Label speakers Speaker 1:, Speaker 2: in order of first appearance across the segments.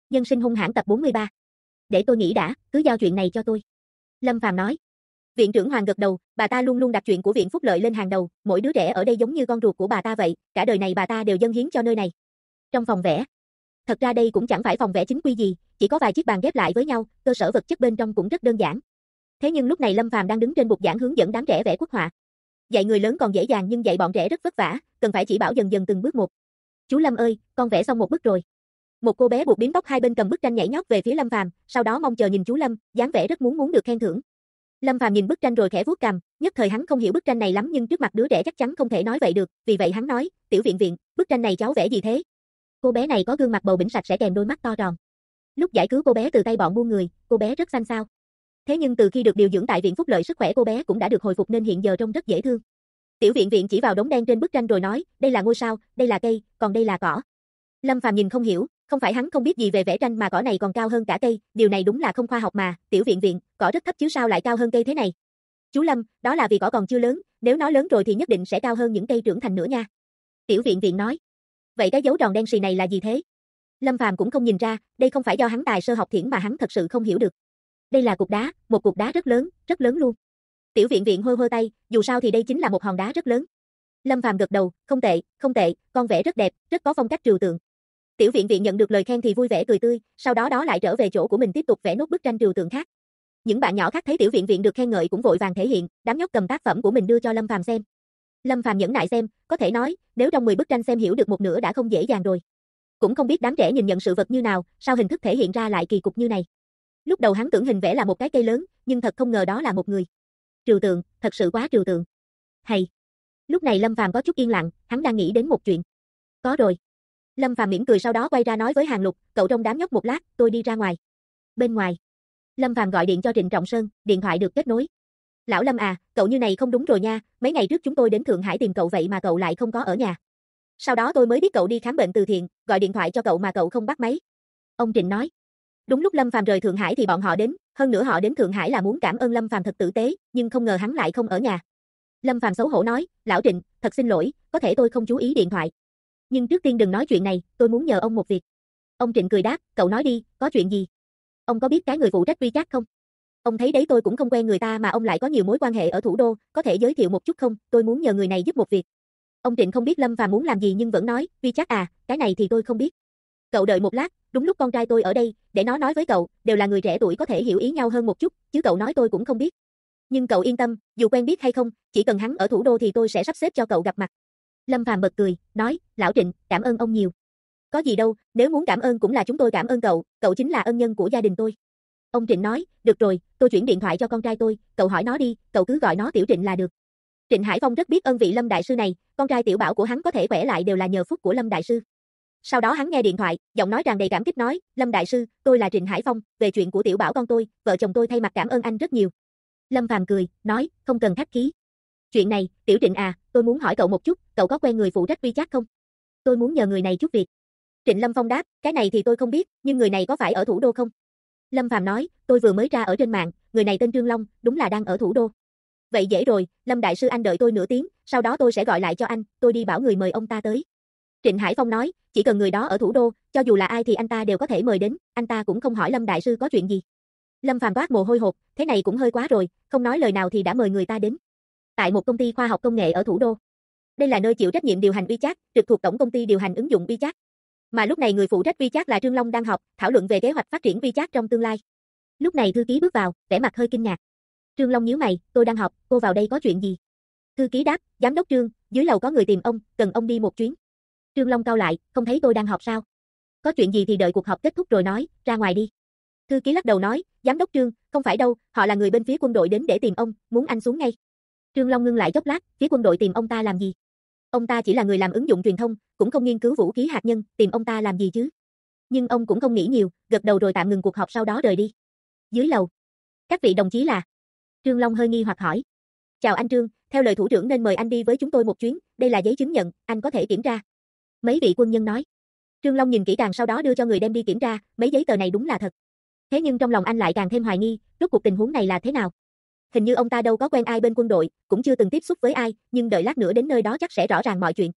Speaker 1: Nhân sinh hung hãn tập 43. Để tôi nghĩ đã, cứ giao chuyện này cho tôi. Lâm Phàm nói. Viện trưởng Hoàng gật đầu, bà ta luôn luôn đặt chuyện của viện phúc lợi lên hàng đầu, mỗi đứa trẻ ở đây giống như con ruột của bà ta vậy, cả đời này bà ta đều dâng hiến cho nơi này. Trong phòng vẽ. Thật ra đây cũng chẳng phải phòng vẽ chính quy gì, chỉ có vài chiếc bàn ghép lại với nhau, cơ sở vật chất bên trong cũng rất đơn giản. Thế nhưng lúc này Lâm Phàm đang đứng trên bục giảng hướng dẫn đám trẻ vẽ quốc họa. Dạy người lớn còn dễ dàng nhưng dạy bọn trẻ rất vất vả, cần phải chỉ bảo dần dần từng bước một. Chú Lâm ơi, con vẽ xong một bức rồi. Một cô bé buộc bím tóc hai bên cầm bức tranh nhảy nhót về phía Lâm Phàm, sau đó mong chờ nhìn chú Lâm, dáng vẻ rất muốn được khen thưởng. Lâm Phàm nhìn bức tranh rồi khẽ vuốt cằm, nhất thời hắn không hiểu bức tranh này lắm nhưng trước mặt đứa trẻ chắc chắn không thể nói vậy được, vì vậy hắn nói, "Tiểu Viện Viện, bức tranh này cháu vẽ gì thế?" Cô bé này có gương mặt bầu bĩnh sạch sẽ kèm đôi mắt to tròn. Lúc giải cứu cô bé từ tay bọn buôn người, cô bé rất xanh xao. Thế nhưng từ khi được điều dưỡng tại viện phúc lợi sức khỏe cô bé cũng đã được hồi phục nên hiện giờ trông rất dễ thương. Tiểu Viện Viện chỉ vào đống đen trên bức tranh rồi nói, "Đây là ngôi sao, đây là cây, còn đây là cỏ." Lâm Phàm nhìn không hiểu, không phải hắn không biết gì về vẽ tranh mà cỏ này còn cao hơn cả cây, điều này đúng là không khoa học mà. Tiểu Viện Viện, cỏ rất thấp chứ sao lại cao hơn cây thế này? Chú Lâm, đó là vì cỏ còn chưa lớn, nếu nó lớn rồi thì nhất định sẽ cao hơn những cây trưởng thành nữa nha. Tiểu Viện Viện nói. Vậy cái dấu tròn đen xì này là gì thế? Lâm Phàm cũng không nhìn ra, đây không phải do hắn tài sơ học thiển mà hắn thật sự không hiểu được. Đây là cục đá, một cục đá rất lớn luôn. Tiểu Viện Viện hôi tay, dù sao thì đây chính là một hòn đá rất lớn. Lâm Phàm gật đầu, không tệ, con vẽ rất đẹp, rất có phong cách trừu tượng. Tiểu Viện Viện nhận được lời khen thì vui vẻ cười tươi, sau đó lại trở về chỗ của mình tiếp tục vẽ nốt bức tranh trừu tượng khác. Những bạn nhỏ khác thấy Tiểu Viện Viện được khen ngợi cũng vội vàng thể hiện, đám nhóc cầm tác phẩm của mình đưa cho Lâm Phàm xem. Lâm Phàm nhẫn nại xem, có thể nói, nếu trong 10 bức tranh xem hiểu được một nửa đã không dễ dàng rồi. Cũng không biết đám trẻ nhìn nhận sự vật như nào, sao hình thức thể hiện ra lại kỳ cục như này. Lúc đầu hắn tưởng hình vẽ là một cái cây lớn, nhưng thật không ngờ đó là một người. Trừu tượng, thật sự quá trừu tượng. Hay. Lúc này Lâm Phàm có chút yên lặng, hắn đang nghĩ đến một chuyện. Có rồi. Lâm Phàm mỉm cười sau đó quay ra nói với Hàng Lục, cậu trông đám nhóc một lát, tôi đi ra ngoài. Bên ngoài. Lâm Phàm gọi điện cho Trịnh Trọng Sơn, điện thoại được kết nối. Lão Lâm à, cậu như này không đúng rồi nha, mấy ngày trước chúng tôi đến Thượng Hải tìm cậu vậy mà cậu lại không có ở nhà. Sau đó tôi mới biết cậu đi khám bệnh từ thiện, gọi điện thoại cho cậu mà cậu không bắt máy. Ông Trịnh nói. Đúng lúc Lâm Phàm rời Thượng Hải thì bọn họ đến, hơn nữa họ đến Thượng Hải là muốn cảm ơn Lâm Phàm thật tử tế, nhưng không ngờ hắn lại không ở nhà. Lâm Phàm xấu hổ nói, lão Trịnh, thật xin lỗi, có thể tôi không chú ý điện thoại. Nhưng trước tiên đừng nói chuyện này, tôi muốn nhờ ông một việc. Ông Trịnh cười đáp, cậu nói đi, có chuyện gì? Ông có biết cái người phụ trách WeChat không? Ông thấy đấy tôi cũng không quen người ta mà ông lại có nhiều mối quan hệ ở thủ đô, có thể giới thiệu một chút không? Tôi muốn nhờ người này giúp một việc. Ông Trịnh không biết Lâm Phàm muốn làm gì nhưng vẫn nói, WeChat à, cái này thì tôi không biết. Cậu đợi một lát, đúng lúc con trai tôi ở đây, để nó nói với cậu, đều là người trẻ tuổi có thể hiểu ý nhau hơn một chút, chứ cậu nói tôi cũng không biết. Nhưng cậu yên tâm, dù quen biết hay không, chỉ cần hắn ở thủ đô thì tôi sẽ sắp xếp cho cậu gặp mặt. Lâm Phàm bật cười, nói, lão Trịnh, cảm ơn ông nhiều. Có gì đâu, nếu muốn cảm ơn cũng là chúng tôi cảm ơn cậu chính là ân nhân của gia đình tôi. Ông Trịnh nói, được rồi, tôi chuyển điện thoại cho con trai tôi, cậu hỏi nó đi, cậu cứ gọi nó Tiểu Trịnh là được. Trịnh Hải Phong rất biết ơn vị Lâm đại sư này, con trai tiểu bảo của hắn có thể khỏe lại đều là nhờ phúc của Lâm đại sư. Sau đó hắn nghe điện thoại, giọng nói tràn đầy cảm kích nói, Lâm đại sư, tôi là Trịnh Hải Phong, về chuyện của tiểu bảo con tôi, vợ chồng tôi thay mặt cảm ơn anh rất nhiều. Lâm Phàm cười, nói, không cần khách khí. Chuyện này, Tiểu Trịnh à, tôi muốn hỏi cậu một chút, cậu có quen người phụ trách WeChat không? Tôi muốn nhờ người này chút việc. Trịnh Lâm Phong đáp, cái này thì tôi không biết, nhưng người này có phải ở thủ đô không? Lâm Phàm nói, tôi vừa mới tra ở trên mạng, người này tên Trương Long, đúng là đang ở thủ đô. Vậy dễ rồi, Lâm đại sư anh đợi tôi nửa tiếng, sau đó tôi sẽ gọi lại cho anh, tôi đi bảo người mời ông ta tới. Trịnh Hải Phong nói, chỉ cần người đó ở thủ đô, cho dù là ai thì anh ta đều có thể mời đến, anh ta cũng không hỏi Lâm đại sư có chuyện gì. Lâm Phàm toát mồ hôi hột, thế này cũng hơi quá rồi, không nói lời nào thì đã mời người ta đến. Tại một công ty khoa học công nghệ ở thủ đô. Đây là nơi chịu trách nhiệm điều hành WeChat, trực thuộc tổng công ty điều hành ứng dụng WeChat. Mà lúc này người phụ trách WeChat là Trương Long đang họp, thảo luận về kế hoạch phát triển WeChat trong tương lai. Lúc này thư ký bước vào, vẻ mặt hơi kinh ngạc. Trương Long nhíu mày, tôi đang họp, cô vào đây có chuyện gì? Thư ký đáp, giám đốc Trương, dưới lầu có người tìm ông, cần ông đi một chuyến. Trương Long cau lại, không thấy tôi đang họp sao? Có chuyện gì thì đợi cuộc họp kết thúc rồi nói, ra ngoài đi. Thư ký lắc đầu nói, giám đốc Trương, không phải đâu, họ là người bên phía quân đội đến để tìm ông, muốn anh xuống ngay. Trương Long ngưng lại chốc lát, phía quân đội tìm ông ta làm gì? Ông ta chỉ là người làm ứng dụng truyền thông, cũng không nghiên cứu vũ khí hạt nhân, tìm ông ta làm gì chứ? Nhưng ông cũng không nghĩ nhiều, gật đầu rồi tạm ngừng cuộc họp sau đó rời đi. Dưới lầu. Các vị đồng chí là? Trương Long hơi nghi hoặc hỏi. Chào anh Trương, theo lời thủ trưởng nên mời anh đi với chúng tôi một chuyến, đây là giấy chứng nhận, anh có thể kiểm tra. Mấy vị quân nhân nói. Trương Long nhìn kỹ càng sau đó đưa cho người đem đi kiểm tra, mấy giấy tờ này đúng là thật. Thế nhưng trong lòng anh lại càng thêm hoài nghi, rốt cuộc tình huống này là thế nào? Hình như ông ta đâu có quen ai bên quân đội, cũng chưa từng tiếp xúc với ai, nhưng đợi lát nữa đến nơi đó chắc sẽ rõ ràng mọi chuyện.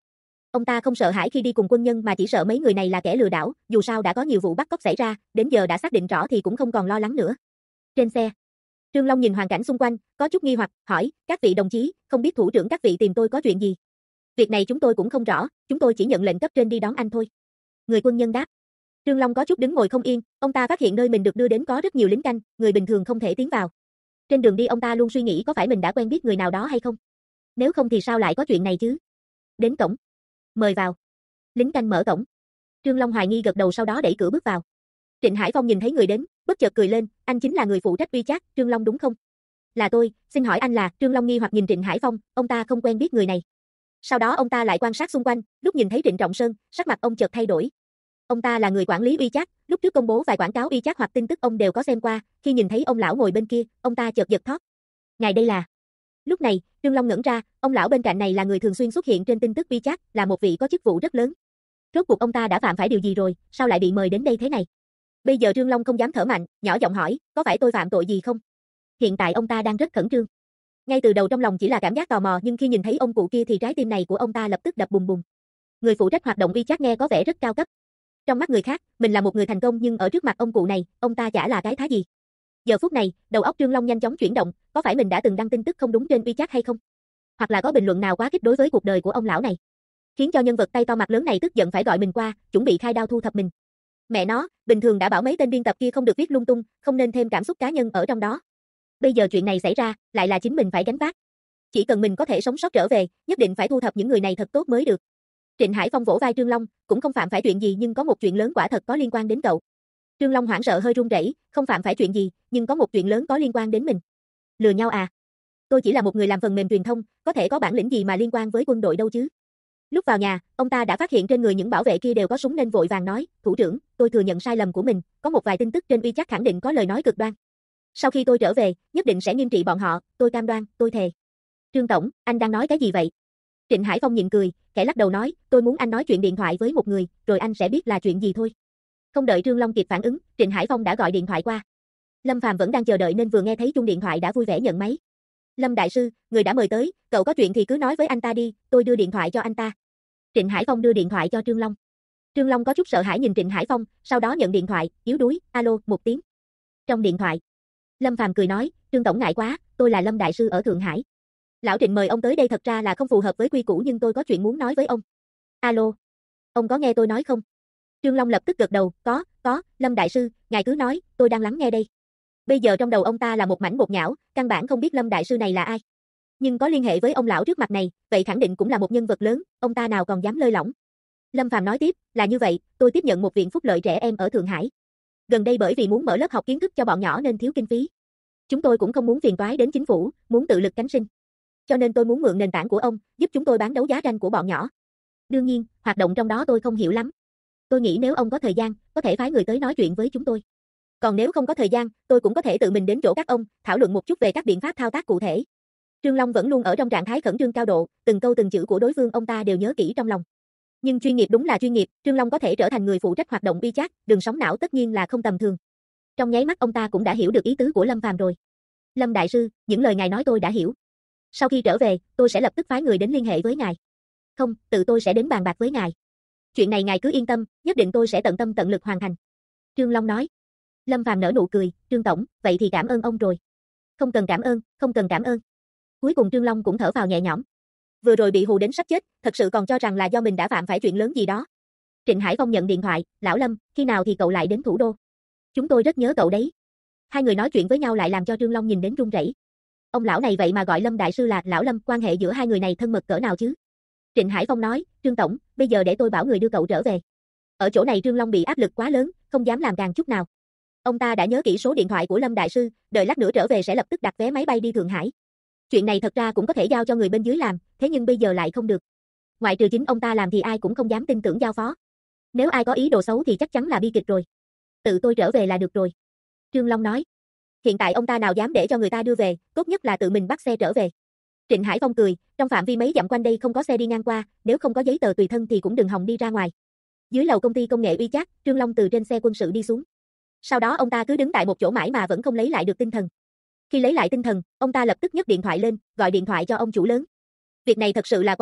Speaker 1: Ông ta không sợ hãi khi đi cùng quân nhân mà chỉ sợ mấy người này là kẻ lừa đảo, dù sao đã có nhiều vụ bắt cóc xảy ra, đến giờ đã xác định rõ thì cũng không còn lo lắng nữa. Trên xe, Trương Long nhìn hoàn cảnh xung quanh, có chút nghi hoặc, hỏi, các vị đồng chí, không biết thủ trưởng các vị tìm tôi có chuyện gì? Việc này chúng tôi cũng không rõ, chúng tôi chỉ nhận lệnh cấp trên đi đón anh thôi. Người quân nhân đáp. Trương Long có chút đứng ngồi không yên, ông ta phát hiện nơi mình được đưa đến có rất nhiều lính canh, người bình thường không thể tiến vào. Trên đường đi ông ta luôn suy nghĩ có phải mình đã quen biết người nào đó hay không? Nếu không thì sao lại có chuyện này chứ? Đến cổng. Mời vào. Lính canh mở cổng. Trương Long hoài nghi gật đầu sau đó đẩy cửa bước vào. Trịnh Hải Phong nhìn thấy người đến, bất chợt cười lên, anh chính là người phụ trách WeChat, Trương Long đúng không? Là tôi, xin hỏi anh là, Trương Long nghi hoặc nhìn Trịnh Hải Phong, ông ta không quen biết người này. Sau đó ông ta lại quan sát xung quanh, lúc nhìn thấy Trịnh Trọng Sơn, sắc mặt ông chợt thay đổi. Ông ta là người quản lý WeChat, lúc trước công bố vài quảng cáo WeChat hoặc tin tức ông đều có xem qua, khi nhìn thấy ông lão ngồi bên kia, ông ta chợt giật thót. Ngài đây là... Lúc này, Trương Long ngẩn ra, ông lão bên cạnh này là người thường xuyên xuất hiện trên tin tức WeChat, là một vị có chức vụ rất lớn. Rốt cuộc ông ta đã phạm phải điều gì rồi, sao lại bị mời đến đây thế này? Bây giờ Trương Long không dám thở mạnh, nhỏ giọng hỏi, có phải tôi phạm tội gì không? Hiện tại ông ta đang rất khẩn trương. Ngay từ đầu trong lòng chỉ là cảm giác tò mò nhưng khi nhìn thấy ông cụ kia thì trái tim này của ông ta lập tức đập bùng bùng. Người phụ trách hoạt động WeChat nghe có vẻ rất cao cấp. Trong mắt người khác, mình là một người thành công nhưng ở trước mặt ông cụ này, ông ta chả là cái thá gì. Giờ phút này, đầu óc Trương Long nhanh chóng chuyển động, có phải mình đã từng đăng tin tức không đúng trên WeChat hay không? Hoặc là có bình luận nào quá khích đối với cuộc đời của ông lão này, khiến cho nhân vật tay to mặt lớn này tức giận phải gọi mình qua, chuẩn bị khai đao thu thập mình. Mẹ nó, bình thường đã bảo mấy tên biên tập kia không được viết lung tung, không nên thêm cảm xúc cá nhân ở trong đó. Bây giờ chuyện này xảy ra, lại là chính mình phải gánh vác. Chỉ cần mình có thể sống sót trở về, nhất định phải thu thập những người này thật tốt mới được. Trịnh Hải Phong vỗ vai Trương Long, cũng không phạm phải chuyện gì nhưng có một chuyện lớn quả thật có liên quan đến cậu. Trương Long hoảng sợ hơi run rẩy, không phạm phải chuyện gì, nhưng có một chuyện lớn có liên quan đến mình. Lừa nhau à? Tôi chỉ là một người làm phần mềm truyền thông, có thể có bản lĩnh gì mà liên quan với quân đội đâu chứ? Lúc vào nhà, ông ta đã phát hiện trên người những bảo vệ kia đều có súng nên vội vàng nói, thủ trưởng, tôi thừa nhận sai lầm của mình, có một vài tin tức trên WeChat khẳng định có lời nói cực đoan. Sau khi tôi trở về, nhất định sẽ nghiêm trị bọn họ, tôi cam đoan, tôi thề. Trương Tổng, anh đang nói cái gì vậy? Trịnh Hải Phong nhịn cười, khẽ lắc đầu nói, tôi muốn anh nói chuyện điện thoại với một người, rồi anh sẽ biết là chuyện gì thôi. Không đợi Trương Long kịp phản ứng, Trịnh Hải Phong đã gọi điện thoại qua. Lâm Phàm vẫn đang chờ đợi nên vừa nghe thấy chuông điện thoại đã vui vẻ nhận máy. Lâm đại sư, người đã mời tới, cậu có chuyện thì cứ nói với anh ta đi, tôi đưa điện thoại cho anh ta. Trịnh Hải Phong đưa điện thoại cho Trương Long. Trương Long có chút sợ hãi nhìn Trịnh Hải Phong, sau đó nhận điện thoại, yếu đuối, alo, một tiếng. Trong điện thoại, Lâm Phàm cười nói, Trương Tổng ngại quá, tôi là Lâm đại sư ở Thượng Hải. Lão Trịnh mời ông tới đây thật ra là không phù hợp với quy củ nhưng tôi có chuyện muốn nói với ông. Alo, ông có nghe tôi nói không? Trương Long lập tức gật đầu, có, Lâm đại sư, ngài cứ nói, tôi đang lắng nghe đây. Bây giờ trong đầu ông ta là một mảnh bột nhão, căn bản không biết Lâm đại sư này là ai. Nhưng có liên hệ với ông lão trước mặt này, vậy khẳng định cũng là một nhân vật lớn, ông ta nào còn dám lơi lỏng. Lâm Phàm nói tiếp, là như vậy, tôi tiếp nhận một viện phúc lợi trẻ em ở Thượng Hải. Gần đây bởi vì muốn mở lớp học kiến thức cho bọn nhỏ nên thiếu kinh phí. Chúng tôi cũng không muốn phiền toái đến chính phủ, muốn tự lực cánh sinh. Cho nên tôi muốn mượn nền tảng của ông, giúp chúng tôi bán đấu giá tranh của bọn nhỏ. Đương nhiên, hoạt động trong đó tôi không hiểu lắm. Tôi nghĩ nếu ông có thời gian, có thể phái người tới nói chuyện với chúng tôi. Còn nếu không có thời gian, tôi cũng có thể tự mình đến chỗ các ông, thảo luận một chút về các biện pháp thao tác cụ thể. Trương Long vẫn luôn ở trong trạng thái khẩn trương cao độ, từng câu từng chữ của đối phương ông ta đều nhớ kỹ trong lòng. Nhưng chuyên nghiệp đúng là chuyên nghiệp, Trương Long có thể trở thành người phụ trách hoạt động WeChat, đường sóng não tất nhiên là không tầm thường. Trong nháy mắt ông ta cũng đã hiểu được ý tứ của Lâm Phàm rồi. Lâm đại sư, những lời ngài nói tôi đã hiểu. Sau khi trở về, tôi sẽ lập tức phái người đến liên hệ với ngài. Không, tự tôi sẽ đến bàn bạc với ngài. Chuyện này ngài cứ yên tâm, nhất định tôi sẽ tận tâm tận lực hoàn thành. Trương Long nói. Lâm Phàm nở nụ cười, Trương Tổng, vậy thì cảm ơn ông rồi. Không cần cảm ơn, không cần cảm ơn. Cuối cùng Trương Long cũng thở vào nhẹ nhõm. Vừa rồi bị hù đến sắp chết, thật sự còn cho rằng là do mình đã phạm phải chuyện lớn gì đó. Trịnh Hải Phong nhận điện thoại, lão Lâm, khi nào thì cậu lại đến thủ đô? Chúng tôi rất nhớ cậu đấy. Hai người nói chuyện với nhau lại làm cho Trương Long nhìn đến run rẩy. Ông lão này vậy mà gọi Lâm đại sư là lão Lâm, quan hệ giữa hai người này thân mật cỡ nào chứ? Trịnh Hải Phong nói, Trương Tổng, bây giờ để tôi bảo người đưa cậu trở về. Ở chỗ này Trương Long bị áp lực quá lớn, không dám làm càng chút nào. Ông ta đã nhớ kỹ số điện thoại của Lâm đại sư, đợi lát nữa trở về sẽ lập tức đặt vé máy bay đi Thượng Hải. Chuyện này thật ra cũng có thể giao cho người bên dưới làm, thế nhưng bây giờ lại không được. Ngoại trừ chính ông ta làm thì ai cũng không dám tin tưởng giao phó. Nếu ai có ý đồ xấu thì chắc chắn là bi kịch rồi. Tự tôi trở về là được rồi. Trương Long nói. Hiện tại ông ta nào dám để cho người ta đưa về, tốt nhất là tự mình bắt xe trở về. Trịnh Hải Phong cười, trong phạm vi mấy dặm quanh đây không có xe đi ngang qua, nếu không có giấy tờ tùy thân thì cũng đừng hòng đi ra ngoài. Dưới lầu công ty công nghệ WeChat, Trương Long từ trên xe quân sự đi xuống. Sau đó ông ta cứ đứng tại một chỗ mãi mà vẫn không lấy lại được tinh thần. Khi lấy lại tinh thần, ông ta lập tức nhấc điện thoại lên, gọi điện thoại cho ông chủ lớn. Việc này thật sự là quá lớn,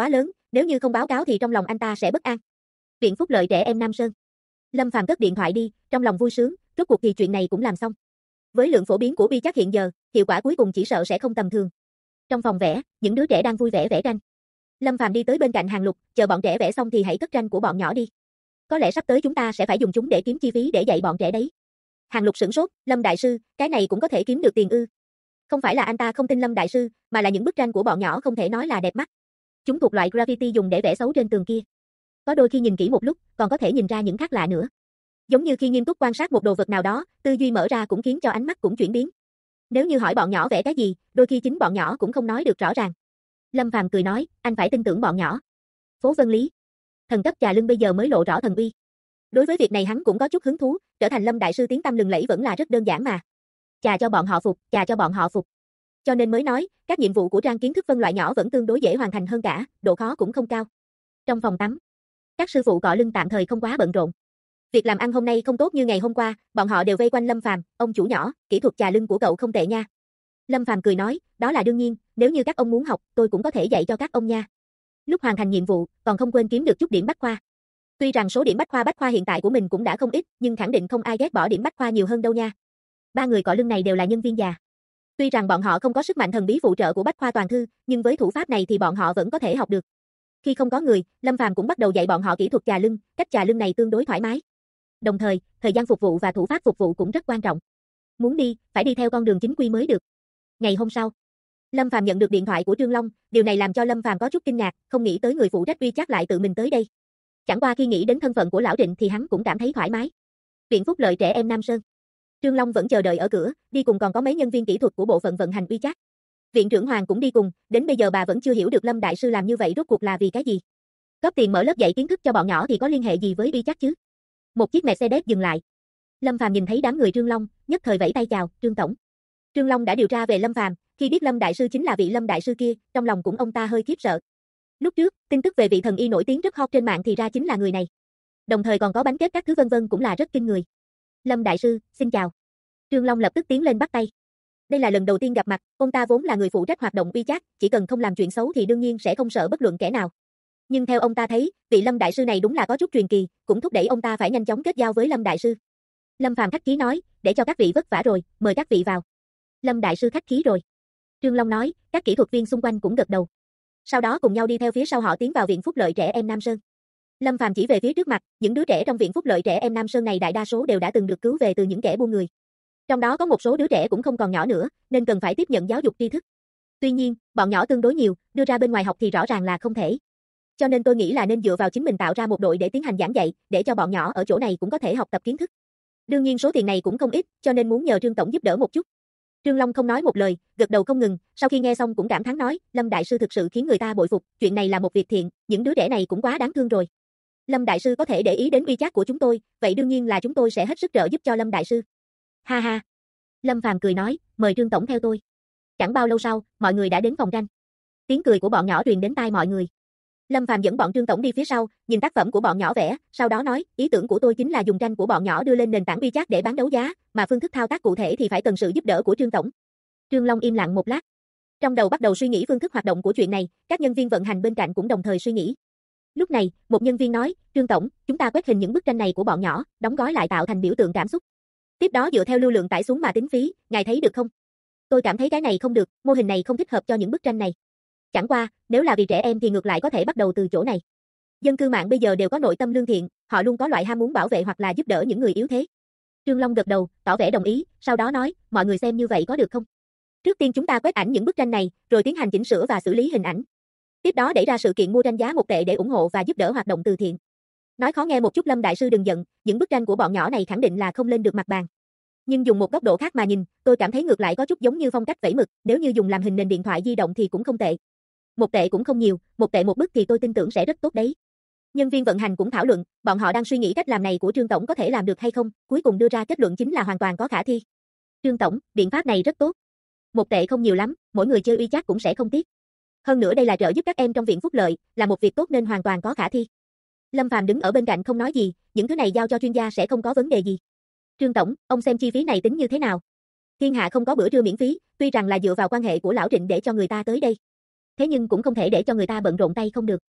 Speaker 1: nếu như không báo cáo thì trong lòng anh ta sẽ bất an. Viện Phúc Lợi Trẻ Em Nam Sơn. Lâm Phàm cất điện thoại đi, trong lòng vui sướng, rốt cuộc thì chuyện này cũng làm xong. Với lượng phổ biến của bi chắc hiện giờ, hiệu quả cuối cùng chỉ sợ sẽ không tầm thường. Trong phòng vẽ, những đứa trẻ đang vui vẻ vẽ tranh. Lâm Phàm đi tới bên cạnh Hàng Lục, chờ bọn trẻ vẽ xong thì hãy cất tranh của bọn nhỏ đi. Có lẽ sắp tới chúng ta sẽ phải dùng chúng để kiếm chi phí để dạy bọn trẻ đấy. Hàng Lục sửng sốt, Lâm đại sư, cái này cũng có thể kiếm được tiền ư? Không phải là anh ta không tin Lâm đại sư, mà là những bức tranh của bọn nhỏ không thể nói là đẹp mắt. Chúng thuộc loại graffiti dùng để vẽ xấu trên tường kia. Có đôi khi nhìn kỹ một lúc, còn có thể nhìn ra những khác lạ nữa. Giống như khi nghiêm túc quan sát một đồ vật nào đó, tư duy mở ra cũng khiến cho ánh mắt cũng chuyển biến. Nếu như hỏi bọn nhỏ vẽ cái gì, đôi khi chính bọn nhỏ cũng không nói được rõ ràng. Lâm Phàm cười nói, anh phải tin tưởng bọn nhỏ. Phố Vân Lý. Thần cấp trà lưng bây giờ mới lộ rõ thần uy. Đối với việc này hắn cũng có chút hứng thú, trở thành Lâm đại sư tiếng tăm lừng lẫy vẫn là rất đơn giản mà. Chà cho bọn họ phục, chà cho bọn họ phục. Cho nên mới nói, các nhiệm vụ của trang kiến thức phân loại nhỏ vẫn tương đối dễ hoàn thành hơn cả, độ khó cũng không cao. Trong phòng tắm, các sư phụ cọ lưng tạm thời không quá bận rộn. Việc làm ăn hôm nay không tốt như ngày hôm qua, bọn họ đều vây quanh Lâm Phàm, ông chủ nhỏ, kỹ thuật chà lưng của cậu không tệ nha. Lâm Phàm cười nói, đó là đương nhiên, nếu như các ông muốn học, tôi cũng có thể dạy cho các ông nha. Lúc hoàn thành nhiệm vụ, còn không quên kiếm được chút điểm bách khoa. Tuy rằng số điểm bách khoa hiện tại của mình cũng đã không ít, nhưng khẳng định không ai ghét bỏ điểm bách khoa nhiều hơn đâu nha. Ba người cọ lưng này đều là nhân viên già. Tuy rằng bọn họ không có sức mạnh thần bí phụ trợ của bách khoa toàn thư, nhưng với thủ pháp này thì bọn họ vẫn có thể học được. Khi không có người, Lâm Phàm cũng bắt đầu dạy bọn họ kỹ thuật chà lưng, cách chà lưng này tương đối thoải mái. Đồng thời, thời gian phục vụ và thủ pháp phục vụ cũng rất quan trọng. Muốn đi, phải đi theo con đường chính quy mới được. Ngày hôm sau, Lâm Phàm nhận được điện thoại của Trương Long, điều này làm cho Lâm Phàm có chút kinh ngạc, không nghĩ tới người phụ trách uy chắc lại tự mình tới đây. Chẳng qua khi nghĩ đến thân phận của lão Trịnh thì hắn cũng cảm thấy thoải mái. Viện Phúc Lợi Trẻ Em Nam Sơn. Trương Long vẫn chờ đợi ở cửa, đi cùng còn có mấy nhân viên kỹ thuật của bộ phận vận hành uy chắc. Viện trưởng Hoàng cũng đi cùng, đến bây giờ bà vẫn chưa hiểu được Lâm đại sư làm như vậy rốt cuộc là vì cái gì. Góp tiền mở lớp dạy kiến thức cho bọn nhỏ thì có liên hệ gì với uy chắc chứ? Một chiếc Mercedes dừng lại. Lâm Phàm nhìn thấy đám người Trương Long, nhất thời vẫy tay chào, Trương tổng. Trương Long đã điều tra về Lâm Phàm, khi biết Lâm đại sư chính là vị Lâm đại sư kia, trong lòng cũng ông ta hơi khiếp sợ. Lúc trước, tin tức về vị thần y nổi tiếng rất hot trên mạng thì ra chính là người này. Đồng thời còn có bánh kết các thứ vân vân cũng là rất kinh người. Lâm đại sư, xin chào. Trương Long lập tức tiến lên bắt tay. Đây là lần đầu tiên gặp mặt, ông ta vốn là người phụ trách hoạt động uy chắc, chỉ cần không làm chuyện xấu thì đương nhiên sẽ không sợ bất luận kẻ nào. Nhưng theo ông ta thấy, vị Lâm đại sư này đúng là có chút truyền kỳ, cũng thúc đẩy ông ta phải nhanh chóng kết giao với Lâm đại sư. Lâm Phàm khách khí nói, để cho các vị vất vả rồi, mời các vị vào. Lâm đại sư khách khí rồi. Trương Long nói, các kỹ thuật viên xung quanh cũng gật đầu. Sau đó cùng nhau đi theo phía sau họ tiến vào Viện Phúc Lợi Trẻ Em Nam Sơn. Lâm Phàm chỉ về phía trước mặt, những đứa trẻ trong Viện Phúc Lợi Trẻ Em Nam Sơn này đại đa số đều đã từng được cứu về từ những kẻ buôn người. Trong đó có một số đứa trẻ cũng không còn nhỏ nữa, nên cần phải tiếp nhận giáo dục tri thức. Tuy nhiên, bọn nhỏ tương đối nhiều, đưa ra bên ngoài học thì rõ ràng là không thể. Cho nên tôi nghĩ là nên dựa vào chính mình tạo ra một đội để tiến hành giảng dạy, để cho bọn nhỏ ở chỗ này cũng có thể học tập kiến thức. Đương nhiên số tiền này cũng không ít, cho nên muốn nhờ Trương tổng giúp đỡ một chút. Trương Long không nói một lời, gật đầu không ngừng, sau khi nghe xong cũng cảm thán nói, Lâm đại sư thực sự khiến người ta bội phục, chuyện này là một việc thiện, những đứa trẻ này cũng quá đáng thương rồi. Lâm đại sư có thể để ý đến uy chắc của chúng tôi, vậy đương nhiên là chúng tôi sẽ hết sức trợ giúp cho Lâm đại sư. Ha ha. Lâm Phàm cười nói, mời Trương tổng theo tôi. Chẳng bao lâu sau, mọi người đã đến phòng tranh. Tiếng cười của bọn nhỏ truyền đến tai mọi người. Lâm Phàm dẫn bọn Trương tổng đi phía sau, nhìn tác phẩm của bọn nhỏ vẽ, sau đó nói, ý tưởng của tôi chính là dùng tranh của bọn nhỏ đưa lên nền tảng uy chắc để bán đấu giá, mà phương thức thao tác cụ thể thì phải cần sự giúp đỡ của Trương tổng. Trương Long im lặng một lát. Trong đầu bắt đầu suy nghĩ phương thức hoạt động của chuyện này, các nhân viên vận hành bên cạnh cũng đồng thời suy nghĩ. Lúc này, một nhân viên nói, Trương tổng, chúng ta quét hình những bức tranh này của bọn nhỏ, đóng gói lại tạo thành biểu tượng cảm xúc. Tiếp đó dựa theo lưu lượng tải xuống mà tính phí, ngài thấy được không? Tôi cảm thấy cái này không được, mô hình này không thích hợp cho những bức tranh này. Chẳng qua, nếu là vì trẻ em thì ngược lại có thể bắt đầu từ chỗ này. Dân cư mạng bây giờ đều có nội tâm lương thiện, họ luôn có loại ham muốn bảo vệ hoặc là giúp đỡ những người yếu thế. Trương Long gật đầu, tỏ vẻ đồng ý, sau đó nói, mọi người xem như vậy có được không? Trước tiên chúng ta quét ảnh những bức tranh này, rồi tiến hành chỉnh sửa và xử lý hình ảnh. Tiếp đó đẩy ra sự kiện mua tranh giá 1 tệ để ủng hộ và giúp đỡ hoạt động từ thiện. Nói khó nghe một chút Lâm đại sư đừng giận, những bức tranh của bọn nhỏ này khẳng định là không lên được mặt bàn. Nhưng dùng một góc độ khác mà nhìn, tôi cảm thấy ngược lại có chút giống như phong cách vẫy mực, nếu như dùng làm hình nền điện thoại di động thì cũng không tệ. 1 tệ cũng không nhiều, 1 tệ một bức thì tôi tin tưởng sẽ rất tốt đấy. Nhân viên vận hành cũng thảo luận, bọn họ đang suy nghĩ cách làm này của Trương tổng có thể làm được hay không, cuối cùng đưa ra kết luận chính là hoàn toàn có khả thi. Trương tổng, biện pháp này rất tốt. 1 tệ không nhiều lắm, mỗi người chơi uy chắc cũng sẽ không tiếc. Hơn nữa đây là trợ giúp các em trong viện phúc lợi, là một việc tốt nên hoàn toàn có khả thi. Lâm Phàm đứng ở bên cạnh không nói gì, những thứ này giao cho chuyên gia sẽ không có vấn đề gì. Trương tổng, ông xem chi phí này tính như thế nào? Thiên hạ không có bữa trưa miễn phí, tuy rằng là dựa vào quan hệ của lão Trịnh để cho người ta tới đây. Thế nhưng cũng không thể để cho người ta bận rộn tay không được.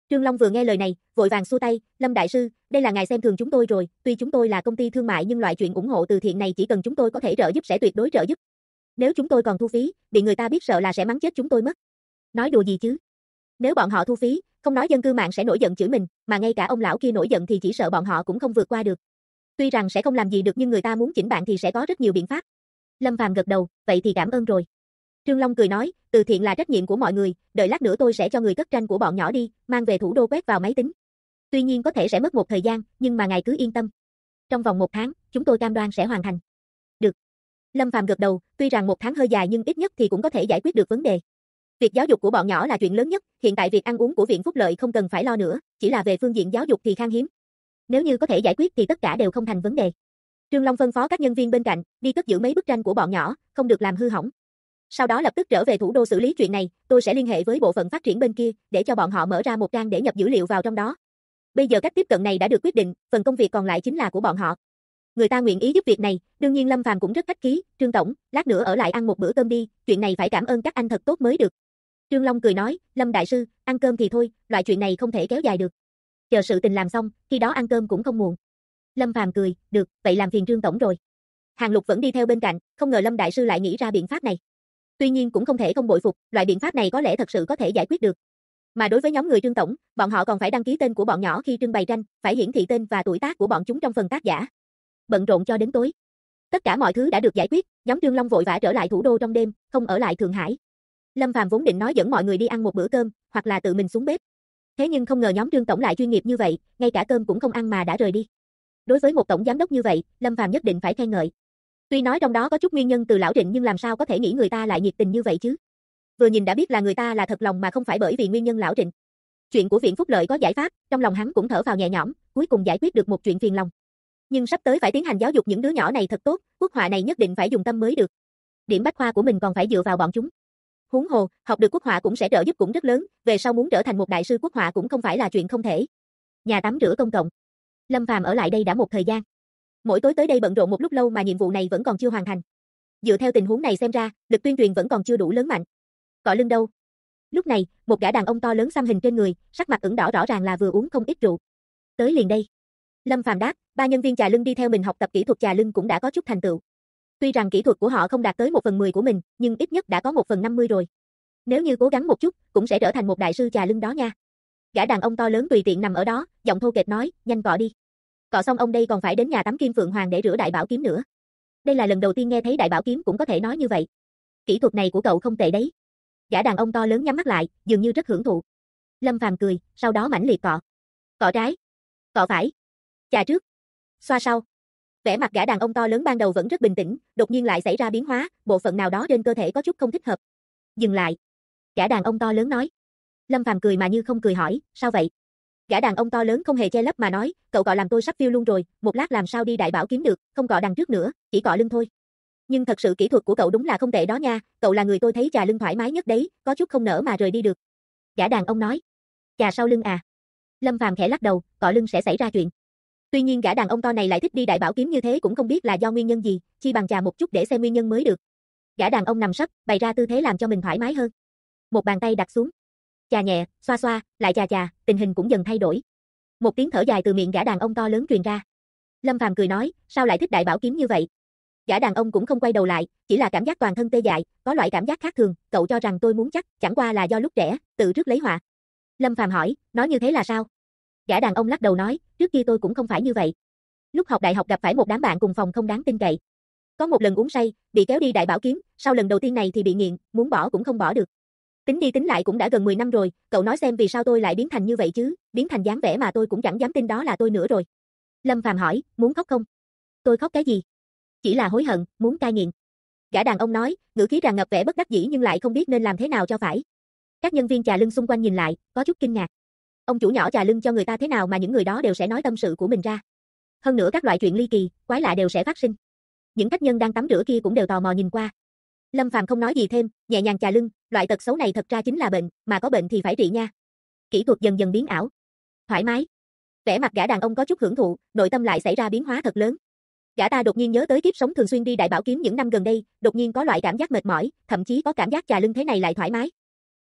Speaker 1: Trương Long vừa nghe lời này, vội vàng xua tay, Lâm đại sư, đây là ngài xem thường chúng tôi rồi, tuy chúng tôi là công ty thương mại nhưng loại chuyện ủng hộ từ thiện này chỉ cần chúng tôi có thể trợ giúp sẽ tuyệt đối trợ giúp. Nếu chúng tôi còn thu phí, bị người ta biết sợ là sẽ mắng chết chúng tôi mất. Nói đùa gì chứ? Nếu bọn họ thu phí, không nói dân cư mạng sẽ nổi giận chửi mình, mà ngay cả ông lão kia nổi giận thì chỉ sợ bọn họ cũng không vượt qua được. Tuy rằng sẽ không làm gì được nhưng người ta muốn chỉnh bạn thì sẽ có rất nhiều biện pháp. Lâm Phàm gật đầu, vậy thì cảm ơn rồi. Trương Long cười nói, từ thiện là trách nhiệm của mọi người, đợi lát nữa tôi sẽ cho người cất tranh của bọn nhỏ đi, mang về thủ đô quét vào máy tính. Tuy nhiên có thể sẽ mất một thời gian, nhưng mà ngài cứ yên tâm. Trong vòng 1 tháng, chúng tôi cam đoan sẽ hoàn thành. Được. Lâm Phàm gật đầu, tuy rằng 1 tháng hơi dài nhưng ít nhất thì cũng có thể giải quyết được vấn đề. Việc giáo dục của bọn nhỏ là chuyện lớn nhất, hiện tại việc ăn uống của Viện Phúc Lợi không cần phải lo nữa, chỉ là về phương diện giáo dục thì khan hiếm. Nếu như có thể giải quyết thì tất cả đều không thành vấn đề. Trương Long phân phó các nhân viên bên cạnh, đi cất giữ mấy bức tranh của bọn nhỏ, không được làm hư hỏng. Sau đó lập tức trở về thủ đô xử lý chuyện này, tôi sẽ liên hệ với bộ phận phát triển bên kia, để cho bọn họ mở ra một trang để nhập dữ liệu vào trong đó. Bây giờ cách tiếp cận này đã được quyết định, phần công việc còn lại chính là của bọn họ. Người ta nguyện ý giúp việc này, đương nhiên Lâm Phàm cũng rất khách khí, Trương tổng, lát nữa ở lại ăn một bữa cơm đi, chuyện này phải cảm ơn các anh thật tốt mới được. Trương Long cười nói, Lâm đại sư, ăn cơm thì thôi, loại chuyện này không thể kéo dài được. Chờ sự tình làm xong, khi đó ăn cơm cũng không muộn. Lâm Phàm cười, được, vậy làm phiền Trương tổng rồi. Hàng Lục vẫn đi theo bên cạnh, không ngờ Lâm đại sư lại nghĩ ra biện pháp này. Tuy nhiên cũng không thể không bội phục, loại biện pháp này có lẽ thật sự có thể giải quyết được. Mà đối với nhóm người Trương tổng, bọn họ còn phải đăng ký tên của bọn nhỏ khi trưng bày tranh, phải hiển thị tên và tuổi tác của bọn chúng trong phần tác giả. Bận rộn cho đến tối. Tất cả mọi thứ đã được giải quyết, nhóm Trương Long vội vã trở lại thủ đô trong đêm, không ở lại Thượng Hải. Lâm Phàm vốn định nói dẫn mọi người đi ăn một bữa cơm, hoặc là tự mình xuống bếp. Thế nhưng không ngờ nhóm Trương tổng lại chuyên nghiệp như vậy, ngay cả cơm cũng không ăn mà đã rời đi. Đối với một tổng giám đốc như vậy, Lâm Phàm nhất định phải khen ngợi. Tuy nói trong đó có chút nguyên nhân từ lão Trịnh nhưng làm sao có thể nghĩ người ta lại nhiệt tình như vậy chứ? Vừa nhìn đã biết là người ta là thật lòng mà không phải bởi vì nguyên nhân lão Trịnh. Chuyện của Viện Phúc Lợi có giải pháp, trong lòng hắn cũng thở phào nhẹ nhõm, cuối cùng giải quyết được một chuyện phiền lòng. Nhưng sắp tới phải tiến hành giáo dục những đứa nhỏ này thật tốt, quốc họa này nhất định phải dùng tâm mới được. Điểm bách khoa của mình còn phải dựa vào bọn chúng. Huống hồ, học được quốc họa cũng sẽ trợ giúp cũng rất lớn, về sau muốn trở thành một đại sư quốc họa cũng không phải là chuyện không thể. Nhà tắm rửa công cộng. Lâm Phàm ở lại đây đã một thời gian. Mỗi tối tới đây bận rộn một lúc lâu mà nhiệm vụ này vẫn còn chưa hoàn thành. Dựa theo tình huống này xem ra, lực tuyên truyền vẫn còn chưa đủ lớn mạnh. Cọ lưng đâu? Lúc này, một gã đàn ông to lớn xăm hình trên người, sắc mặt ửng đỏ rõ ràng là vừa uống không ít rượu. Tới liền đây. Lâm Phàm đáp, 3 nhân viên chà lưng đi theo mình học tập kỹ thuật chà lưng cũng đã có chút thành tựu. Tuy rằng kỹ thuật của họ không đạt tới 1/10 của mình, nhưng ít nhất đã có 1/50 rồi. Nếu như cố gắng một chút, cũng sẽ trở thành một đại sư chà lưng đó nha. Gã đàn ông to lớn tùy tiện nằm ở đó, giọng thô kệch nói, nhanh cọ đi. Cọ xong ông đây còn phải đến nhà tắm Kim Phượng Hoàng để rửa đại bảo kiếm nữa. Đây là lần đầu tiên nghe thấy đại bảo kiếm cũng có thể nói như vậy. Kỹ thuật này của cậu không tệ đấy. Gã đàn ông to lớn nhắm mắt lại, dường như rất hưởng thụ. Lâm Phàm cười, sau đó mãnh liệt cọ. Cọ trái, cọ phải, chà trước, xoa sau. Vẻ mặt gã đàn ông to lớn ban đầu vẫn rất bình tĩnh, đột nhiên lại xảy ra biến hóa, bộ phận nào đó trên cơ thể có chút không thích hợp. Dừng lại. Gã đàn ông to lớn nói. Lâm Phàm cười mà như không cười hỏi, sao vậy? Gã đàn ông to lớn không hề che lấp mà nói, cậu cọ làm tôi sắp phiêu luôn rồi, một lát làm sao đi đại bảo kiếm được, không cọ đằng trước nữa, chỉ cọ lưng thôi. Nhưng thật sự kỹ thuật của cậu đúng là không tệ đó nha, cậu là người tôi thấy chà lưng thoải mái nhất đấy, có chút không nỡ mà rời đi được. Gã đàn ông nói. Chà sau lưng à? Lâm Phàm khẽ lắc đầu, cọ lưng sẽ xảy ra chuyện. Tuy nhiên gã đàn ông to này lại thích đi đại bảo kiếm như thế cũng không biết là do nguyên nhân gì, chi bằng chà một chút để xem nguyên nhân mới được. Gã đàn ông nằm sấp, bày ra tư thế làm cho mình thoải mái hơn. Một bàn tay đặt xuống. Chà nhẹ, xoa xoa, lại chà chà, tình hình cũng dần thay đổi. Một tiếng thở dài từ miệng gã đàn ông to lớn truyền ra. Lâm Phàm cười nói, sao lại thích đại bảo kiếm như vậy? Gã đàn ông cũng không quay đầu lại, chỉ là cảm giác toàn thân tê dại, có loại cảm giác khác thường, cậu cho rằng tôi muốn chắc, chẳng qua là do lúc trẻ, tự rước lấy họa. Lâm Phàm hỏi, nói như thế là sao? Gã đàn ông lắc đầu nói, trước kia tôi cũng không phải như vậy. Lúc học đại học gặp phải một đám bạn cùng phòng không đáng tin cậy. Có một lần uống say, bị kéo đi đại bảo kiếm, sau lần đầu tiên này thì bị nghiện, muốn bỏ cũng không bỏ được. Tính đi tính lại cũng đã gần 10 năm rồi, cậu nói xem vì sao tôi lại biến thành như vậy chứ, biến thành dáng vẻ mà tôi cũng chẳng dám tin đó là tôi nữa rồi. Lâm Phàm hỏi, muốn khóc không? Tôi khóc cái gì? Chỉ là hối hận, muốn cai nghiện. Gã đàn ông nói, ngữ khí tràn ngập vẻ bất đắc dĩ nhưng lại không biết nên làm thế nào cho phải. Các nhân viên trà lưng xung quanh nhìn lại, có chút kinh ngạc. Ông chủ nhỏ trà lưng cho người ta thế nào mà những người đó đều sẽ nói tâm sự của mình ra. Hơn nữa các loại chuyện ly kỳ, quái lạ đều sẽ phát sinh. Những khách nhân đang tắm rửa kia cũng đều tò mò nhìn qua. Lâm Phàm không nói gì thêm, nhẹ nhàng chà lưng, loại tật xấu này thật ra chính là bệnh, mà có bệnh thì phải trị nha. Kỹ thuật dần dần biến ảo. Thoải mái. Vẻ mặt gã đàn ông có chút hưởng thụ, nội tâm lại xảy ra biến hóa thật lớn. Gã ta đột nhiên nhớ tới kiếp sống thường xuyên đi đại bảo kiếm những năm gần đây, đột nhiên có loại cảm giác mệt mỏi, thậm chí có cảm giác chà lưng thế này lại thoải mái.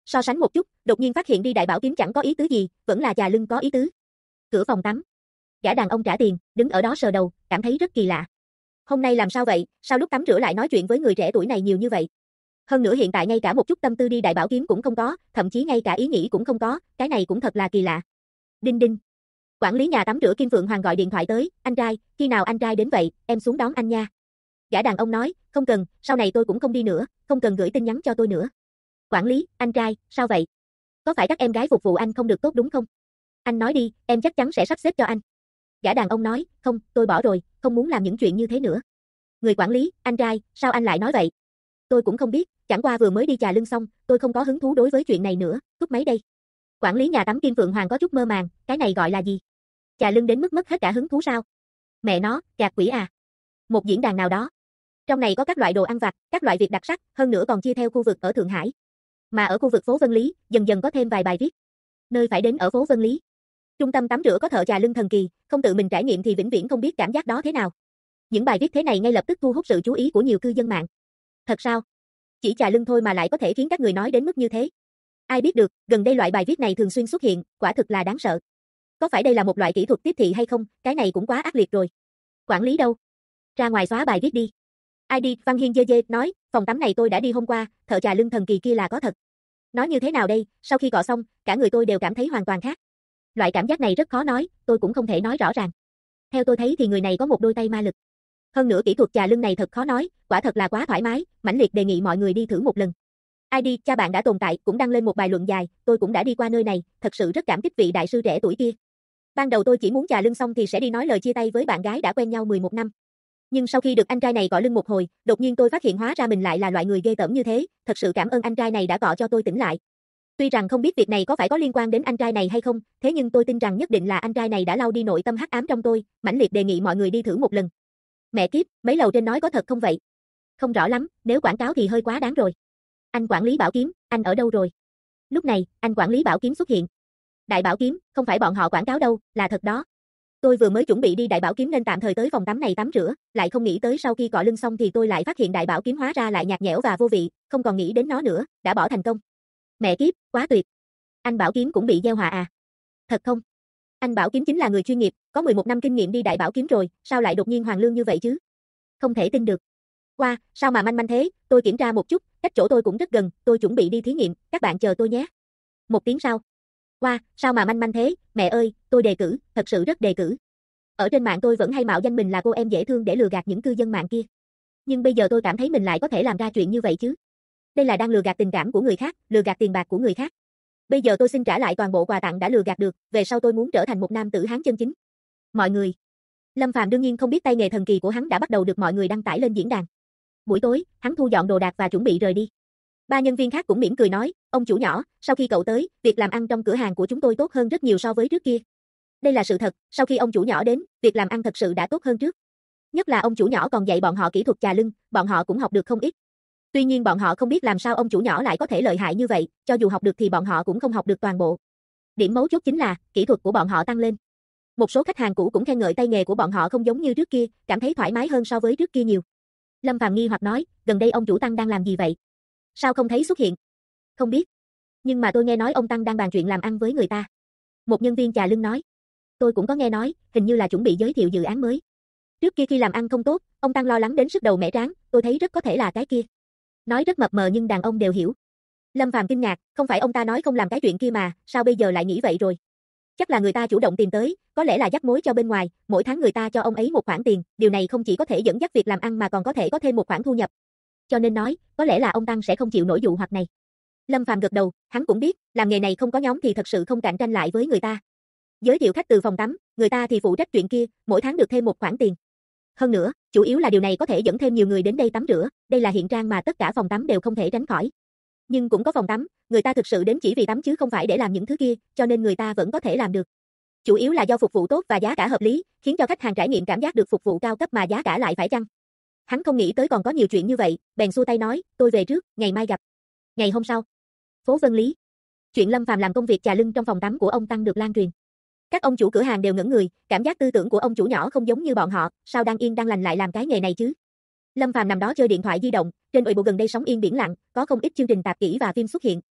Speaker 1: So sánh một chút, đột nhiên phát hiện đi đại bảo kiếm chẳng có ý tứ gì, vẫn là Trà Lưng có ý tứ. Cửa phòng tắm. Gã đàn ông trả tiền, đứng ở đó sờ đầu, cảm thấy rất kỳ lạ. Hôm nay làm sao vậy, sao lúc tắm rửa lại nói chuyện với người trẻ tuổi này nhiều như vậy? Hơn nữa hiện tại ngay cả một chút tâm tư đi đại bảo kiếm cũng không có, thậm chí ngay cả ý nghĩ cũng không có, cái này cũng thật là kỳ lạ. Đinh đinh. Quản lý nhà tắm rửa Kim Phượng Hoàng gọi điện thoại tới, anh trai, khi nào anh trai đến vậy, em xuống đón anh nha. Gã đàn ông nói, không cần, sau này tôi cũng không đi nữa, không cần gửi tin nhắn cho tôi nữa. Quản lý, anh trai, sao vậy? Có phải các em gái phục vụ anh không được tốt đúng không? Anh nói đi, em chắc chắn sẽ sắp xếp cho anh. Gã đàn ông nói, không, tôi bỏ rồi, không muốn làm những chuyện như thế nữa. Người quản lý, anh trai, sao anh lại nói vậy? Tôi cũng không biết, chẳng qua vừa mới đi Trà Lưng xong, tôi không có hứng thú đối với chuyện này nữa, cúp máy đây. Quản lý nhà tắm Kim Phượng Hoàng có chút mơ màng, cái này gọi là gì? Trà Lưng đến mức mất hết cả hứng thú sao? Mẹ nó, gạt quỷ à. Một diễn đàn nào đó. Trong này có các loại đồ ăn vặt, các loại việc đặc sắc, hơn nữa còn chia theo khu vực ở Thượng Hải. Mà ở khu vực phố Vân Lý, dần dần có thêm vài bài viết. Nơi phải đến ở phố Vân Lý. Trung tâm tắm rửa có thợ Trà Lưng thần kỳ, không tự mình trải nghiệm thì vĩnh viễn không biết cảm giác đó thế nào. Những bài viết thế này ngay lập tức thu hút sự chú ý của nhiều cư dân mạng. Thật sao? Chỉ Trà Lưng thôi mà lại có thể khiến các người nói đến mức như thế. Ai biết được, gần đây loại bài viết này thường xuyên xuất hiện, quả thực là đáng sợ. Có phải đây là một loại kỹ thuật tiếp thị hay không, cái này cũng quá ác liệt rồi. Quản lý đâu? Ra ngoài xóa bài viết đi. ID, Văn Hiên dê nói, phòng tắm này tôi đã đi hôm qua, thợ Trà Lưng thần kỳ kia là có thật. Nói như thế nào đây, sau khi cọ xong, cả người tôi đều cảm thấy hoàn toàn khác. Loại cảm giác này rất khó nói, tôi cũng không thể nói rõ ràng. Theo tôi thấy thì người này có một đôi tay ma lực. Hơn nữa kỹ thuật Trà Lưng này thật khó nói, quả thật là quá thoải mái, mãnh liệt đề nghị mọi người đi thử một lần. ID, cha bạn đã tồn tại, cũng đăng lên một bài luận dài, tôi cũng đã đi qua nơi này, thật sự rất cảm kích vị đại sư trẻ tuổi kia. Ban đầu tôi chỉ muốn Trà Lưng xong thì sẽ đi nói lời chia tay với bạn gái đã quen nhau 11 năm. Nhưng sau khi được anh trai này cọ lưng một hồi, đột nhiên tôi phát hiện hóa ra mình lại là loại người ghê tởm như thế, thật sự cảm ơn anh trai này đã cọ cho tôi tỉnh lại. Tuy rằng không biết việc này có phải có liên quan đến anh trai này hay không, thế nhưng tôi tin rằng nhất định là anh trai này đã lau đi nội tâm hắc ám trong tôi, mãnh liệt đề nghị mọi người đi thử một lần. Mẹ kiếp, mấy lầu trên nói có thật không vậy? Không rõ lắm, nếu quảng cáo thì hơi quá đáng rồi. Anh quản lý Bảo Kiếm, anh ở đâu rồi? Lúc này, anh quản lý Bảo Kiếm xuất hiện. Đại Bảo Kiếm, không phải bọn họ quảng cáo đâu, là thật đó. Tôi vừa mới chuẩn bị đi Đại Bảo Kiếm nên tạm thời tới phòng tắm này tắm rửa, lại không nghĩ tới sau khi cọ lưng xong thì tôi lại phát hiện Đại Bảo Kiếm hóa ra lại nhạt nhẽo và vô vị, không còn nghĩ đến nó nữa, đã bỏ thành công. Mẹ kiếp, quá tuyệt. Anh Bảo Kiếm cũng bị gieo họa à? Thật không? Anh Bảo Kiếm chính là người chuyên nghiệp, có 11 năm kinh nghiệm đi Đại Bảo Kiếm rồi, sao lại đột nhiên hoàng lương như vậy chứ? Không thể tin được. Wow, sao mà manh manh thế, tôi kiểm tra một chút, cách chỗ tôi cũng rất gần, tôi chuẩn bị đi thí nghiệm, các bạn chờ tôi nhé. Một tiếng sau. Wow, sao mà manh manh thế, mẹ ơi, tôi đề cử, thật sự rất đề cử. Ở trên mạng tôi vẫn hay mạo danh mình là cô em dễ thương để lừa gạt những cư dân mạng kia. Nhưng bây giờ tôi cảm thấy mình lại có thể làm ra chuyện như vậy chứ. Đây là đang lừa gạt tình cảm của người khác, lừa gạt tiền bạc của người khác. Bây giờ tôi xin trả lại toàn bộ quà tặng đã lừa gạt được, về sau tôi muốn trở thành một nam tử Hán chân chính. Mọi người. Lâm Phàm đương nhiên không biết tay nghề thần kỳ của hắn đã bắt đầu được mọi người đăng tải lên diễn đàn. Buổi tối, hắn thu dọn đồ đạc và chuẩn bị rời đi. Ba nhân viên khác cũng mỉm cười nói, ông chủ nhỏ, sau khi cậu tới, việc làm ăn trong cửa hàng của chúng tôi tốt hơn rất nhiều so với trước kia. Đây là sự thật, sau khi ông chủ nhỏ đến, việc làm ăn thật sự đã tốt hơn trước. Nhất là ông chủ nhỏ còn dạy bọn họ kỹ thuật Trà Lưng, bọn họ cũng học được không ít. Tuy nhiên bọn họ không biết làm sao ông chủ nhỏ lại có thể lợi hại như vậy, cho dù học được thì bọn họ cũng không học được toàn bộ. Điểm mấu chốt chính là, kỹ thuật của bọn họ tăng lên. Một số khách hàng cũ cũng khen ngợi tay nghề của bọn họ không giống như trước kia, cảm thấy thoải mái hơn so với trước kia nhiều. Lâm Phàm nghi hoặc nói, gần đây ông chủ Tăng đang làm gì vậy? Sao không thấy xuất hiện? Không biết. Nhưng mà tôi nghe nói ông Tăng đang bàn chuyện làm ăn với người ta. Một nhân viên Trà Lưng nói. Tôi cũng có nghe nói, hình như là chuẩn bị giới thiệu dự án mới. Trước kia khi làm ăn không tốt, ông Tăng lo lắng đến sức đầu mẻ trán, tôi thấy rất có thể là cái kia. Nói rất mập mờ nhưng đàn ông đều hiểu. Lâm Phàm kinh ngạc, không phải ông ta nói không làm cái chuyện kia mà, sao bây giờ lại nghĩ vậy rồi? Chắc là người ta chủ động tìm tới, có lẽ là dắt mối cho bên ngoài, mỗi tháng người ta cho ông ấy một khoản tiền, điều này không chỉ có thể dẫn dắt việc làm ăn mà còn có thể có thêm một khoản thu nhập. Cho nên nói, có lẽ là ông Tăng sẽ không chịu nổi dụ hoặc này. Lâm Phàm gật đầu, hắn cũng biết, làm nghề này không có nhóm thì thật sự không cạnh tranh lại với người ta. Giới thiệu khách từ phòng tắm, người ta thì phụ trách chuyện kia, mỗi tháng được thêm một khoản tiền. Hơn nữa, chủ yếu là điều này có thể dẫn thêm nhiều người đến đây tắm rửa, đây là hiện trạng mà tất cả phòng tắm đều không thể tránh khỏi. Nhưng cũng có phòng tắm, người ta thực sự đến chỉ vì tắm chứ không phải để làm những thứ kia, cho nên người ta vẫn có thể làm được. Chủ yếu là do phục vụ tốt và giá cả hợp lý, khiến cho khách hàng trải nghiệm cảm giác được phục vụ cao cấp mà giá cả lại phải chăng. Hắn không nghĩ tới còn có nhiều chuyện như vậy, bèn xua tay nói, tôi về trước, ngày mai gặp. Ngày hôm sau, phố Vân Lý. Chuyện Lâm Phàm làm công việc Trà Lưng trong phòng tắm của ông Tăng được lan truyền. Các ông chủ cửa hàng đều ngẩn người, cảm giác tư tưởng của ông chủ nhỏ không giống như bọn họ, sao đang yên đang lành lại làm cái nghề này chứ? Lâm Phàm nằm đó chơi điện thoại di động, trên Weibo gần đây sóng yên biển lặng, có không ít chương trình tạp kỹ và phim xuất hiện.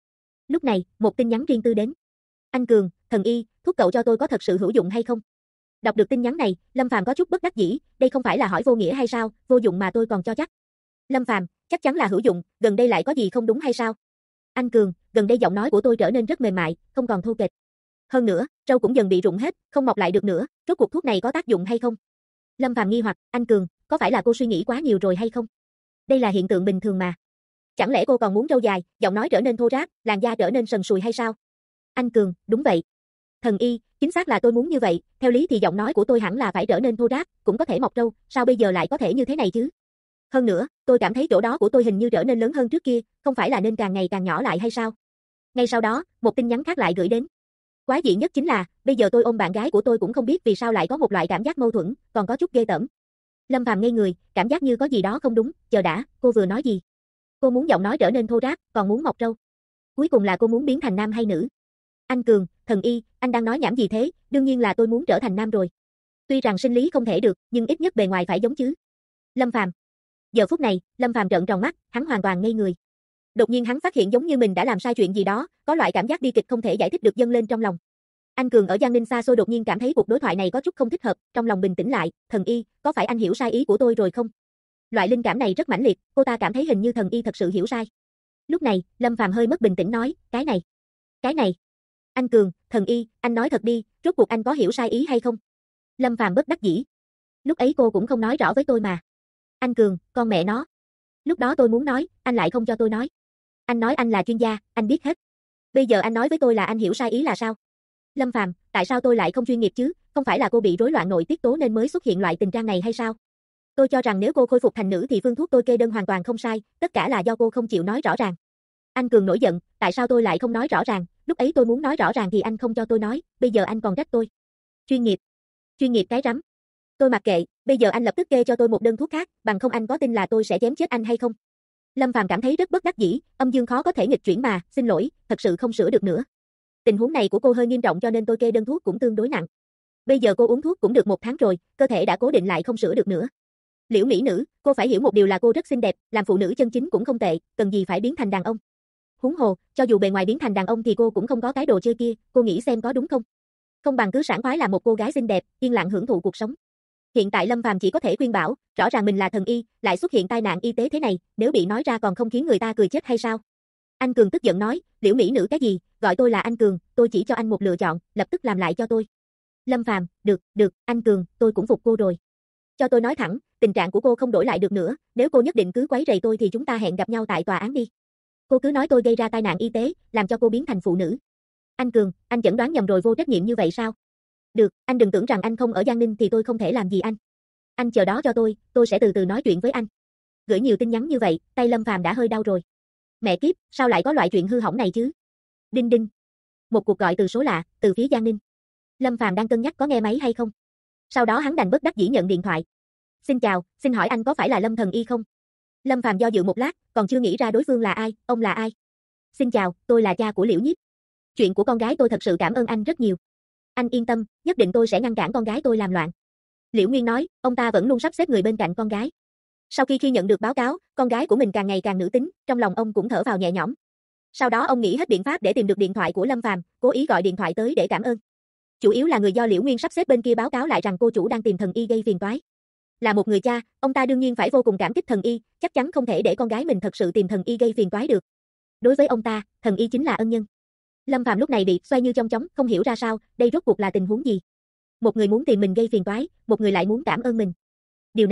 Speaker 1: Lúc này, một tin nhắn riêng tư đến. Anh Cường, thần y, thuốc cậu cho tôi có thật sự hữu dụng hay không? Đọc được tin nhắn này, Lâm Phàm có chút bất đắc dĩ, đây không phải là hỏi vô nghĩa hay sao, vô dụng mà tôi còn cho chắc. Lâm Phàm, chắc chắn là hữu dụng, gần đây lại có gì không đúng hay sao? Anh Cường, gần đây giọng nói của tôi trở nên rất mềm mại, không còn thô kệch. Hơn nữa, râu cũng dần bị rụng hết, không mọc lại được nữa, rốt cuộc thuốc này có tác dụng hay không? Lâm Phàm nghi hoặc, anh Cường, có phải là cô suy nghĩ quá nhiều rồi hay không? Đây là hiện tượng bình thường mà. Chẳng lẽ cô còn muốn râu dài, giọng nói trở nên thô ráp, làn da trở nên sần sùi hay sao? Anh Cường, đúng vậy. Thần y, chính xác là tôi muốn như vậy, theo lý thì giọng nói của tôi hẳn là phải trở nên thô ráp, cũng có thể mọc râu, sao bây giờ lại có thể như thế này chứ? Hơn nữa, tôi cảm thấy chỗ đó của tôi hình như trở nên lớn hơn trước kia, không phải là nên càng ngày càng nhỏ lại hay sao? Ngay sau đó, một tin nhắn khác lại gửi đến. Quái dị nhất chính là, bây giờ tôi ôm bạn gái của tôi cũng không biết vì sao lại có một loại cảm giác mâu thuẫn, còn có chút ghê tởm. Lâm Phàm ngây người, cảm giác như có gì đó không đúng, chờ đã, cô vừa nói gì? Cô muốn giọng nói trở nên thô ráp, còn muốn mọc râu. Cuối cùng là cô muốn biến thành nam hay nữ? Anh Cường, thần y, anh đang nói nhảm gì thế, đương nhiên là tôi muốn trở thành nam rồi. Tuy rằng sinh lý không thể được, nhưng ít nhất bề ngoài phải giống chứ. Lâm Phàm. Giờ phút này, Lâm Phàm trợn tròn mắt, hắn hoàn toàn ngây người. Đột nhiên hắn phát hiện giống như mình đã làm sai chuyện gì đó, có loại cảm giác bi kịch không thể giải thích được dâng lên trong lòng. Anh Cường ở Giang Ninh xa xôi đột nhiên cảm thấy cuộc đối thoại này có chút không thích hợp, trong lòng bình tĩnh lại, thần y, có phải anh hiểu sai ý của tôi rồi không? Loại linh cảm này rất mãnh liệt, cô ta cảm thấy hình như thần y thật sự hiểu sai. Lúc này, Lâm Phàm hơi mất bình tĩnh nói, cái này. Anh Cường, thần y, anh nói thật đi, rốt cuộc anh có hiểu sai ý hay không? Lâm Phàm bất đắc dĩ. Lúc ấy cô cũng không nói rõ với tôi mà. Anh Cường, con mẹ nó. Lúc đó tôi muốn nói, anh lại không cho tôi nói. Anh nói anh là chuyên gia, anh biết hết. Bây giờ anh nói với tôi là anh hiểu sai ý là sao? Lâm Phàm, tại sao tôi lại không chuyên nghiệp chứ, không phải là cô bị rối loạn nội tiết tố nên mới xuất hiện loại tình trạng này hay sao? Tôi cho rằng nếu cô khôi phục thành nữ thì phương thuốc tôi kê đơn hoàn toàn không sai, tất cả là do cô không chịu nói rõ ràng. Anh Cường nổi giận, tại sao tôi lại không nói rõ ràng, lúc ấy tôi muốn nói rõ ràng thì anh không cho tôi nói, bây giờ anh còn trách tôi. Chuyên nghiệp cái rắm. Tôi mặc kệ, bây giờ anh lập tức kê cho tôi một đơn thuốc khác, bằng không anh có tin là tôi sẽ chém chết anh hay không? Lâm Phàm cảm thấy rất bất đắc dĩ, âm dương khó có thể nghịch chuyển mà, xin lỗi, thật sự không sửa được nữa. Tình huống này của cô hơi nghiêm trọng cho nên tôi kê đơn thuốc cũng tương đối nặng. Bây giờ cô uống thuốc cũng được 1 tháng rồi, cơ thể đã cố định lại không sửa được nữa. Liễu mỹ nữ, cô phải hiểu một điều là cô rất xinh đẹp, làm phụ nữ chân chính cũng không tệ, cần gì phải biến thành đàn ông. Huống hồ, cho dù bề ngoài biến thành đàn ông thì cô cũng không có cái đồ chơi kia, cô nghĩ xem có đúng không? Không bằng cứ sảng khoái là một cô gái xinh đẹp, yên lặng hưởng thụ cuộc sống. Hiện tại Lâm Phàm chỉ có thể khuyên bảo, rõ ràng mình là thần y, lại xuất hiện tai nạn y tế thế này, nếu bị nói ra còn không khiến người ta cười chết hay sao? Anh Cường tức giận nói, liễu mỹ nữ cái gì, gọi tôi là anh Cường, tôi chỉ cho anh một lựa chọn, lập tức làm lại cho tôi. Lâm Phàm, được, anh Cường, tôi cũng phục cô rồi. Cho tôi nói thẳng, tình trạng của cô không đổi lại được nữa, nếu cô nhất định cứ quấy rầy tôi thì chúng ta hẹn gặp nhau tại tòa án đi. Cô cứ nói tôi gây ra tai nạn y tế, làm cho cô biến thành phụ nữ. Anh Cường, anh chẩn đoán nhầm rồi vô trách nhiệm như vậy sao? Được, anh đừng tưởng rằng anh không ở Giang Ninh thì tôi không thể làm gì anh. Anh chờ đó cho tôi sẽ từ từ nói chuyện với anh. Gửi nhiều tin nhắn như vậy, tay Lâm Phàm đã hơi đau rồi. Mẹ kiếp, sao lại có loại chuyện hư hỏng này chứ? Đinh đinh. Một cuộc gọi từ số lạ, từ phía Giang Ninh. Lâm Phàm đang cân nhắc có nghe máy hay không. Sau đó hắn đành bất đắc dĩ nhận điện thoại. Xin chào, xin hỏi anh có phải là Lâm thần y không? Lâm Phàm do dự một lát, còn chưa nghĩ ra đối phương là ai, ông là ai? Xin chào, tôi là cha của Liễu Nhiếp. Chuyện của con gái tôi thật sự cảm ơn anh rất nhiều. Anh yên tâm, nhất định tôi sẽ ngăn cản con gái tôi làm loạn. Liễu Nguyên nói, ông ta vẫn luôn sắp xếp người bên cạnh con gái. Sau khi nhận được báo cáo, con gái của mình càng ngày càng nữ tính, trong lòng ông cũng thở vào nhẹ nhõm. Sau đó ông nghĩ hết biện pháp để tìm được điện thoại của Lâm Phàm, cố ý gọi điện thoại tới để cảm ơn. Chủ yếu là người do Liễu Nguyên sắp xếp bên kia báo cáo lại rằng cô chủ đang tìm thần y gây phiền toái. Là một người cha, ông ta đương nhiên phải vô cùng cảm kích thần y, chắc chắn không thể để con gái mình thật sự tìm thần y gây phiền toái được. Đối với ông ta, thần y chính là ân nhân. Lâm Phàm lúc này bị xoay như trong chóng, không hiểu ra sao, đây rốt cuộc là tình huống gì? Một người muốn tìm mình gây phiền toái, một người lại muốn cảm ơn mình. Điều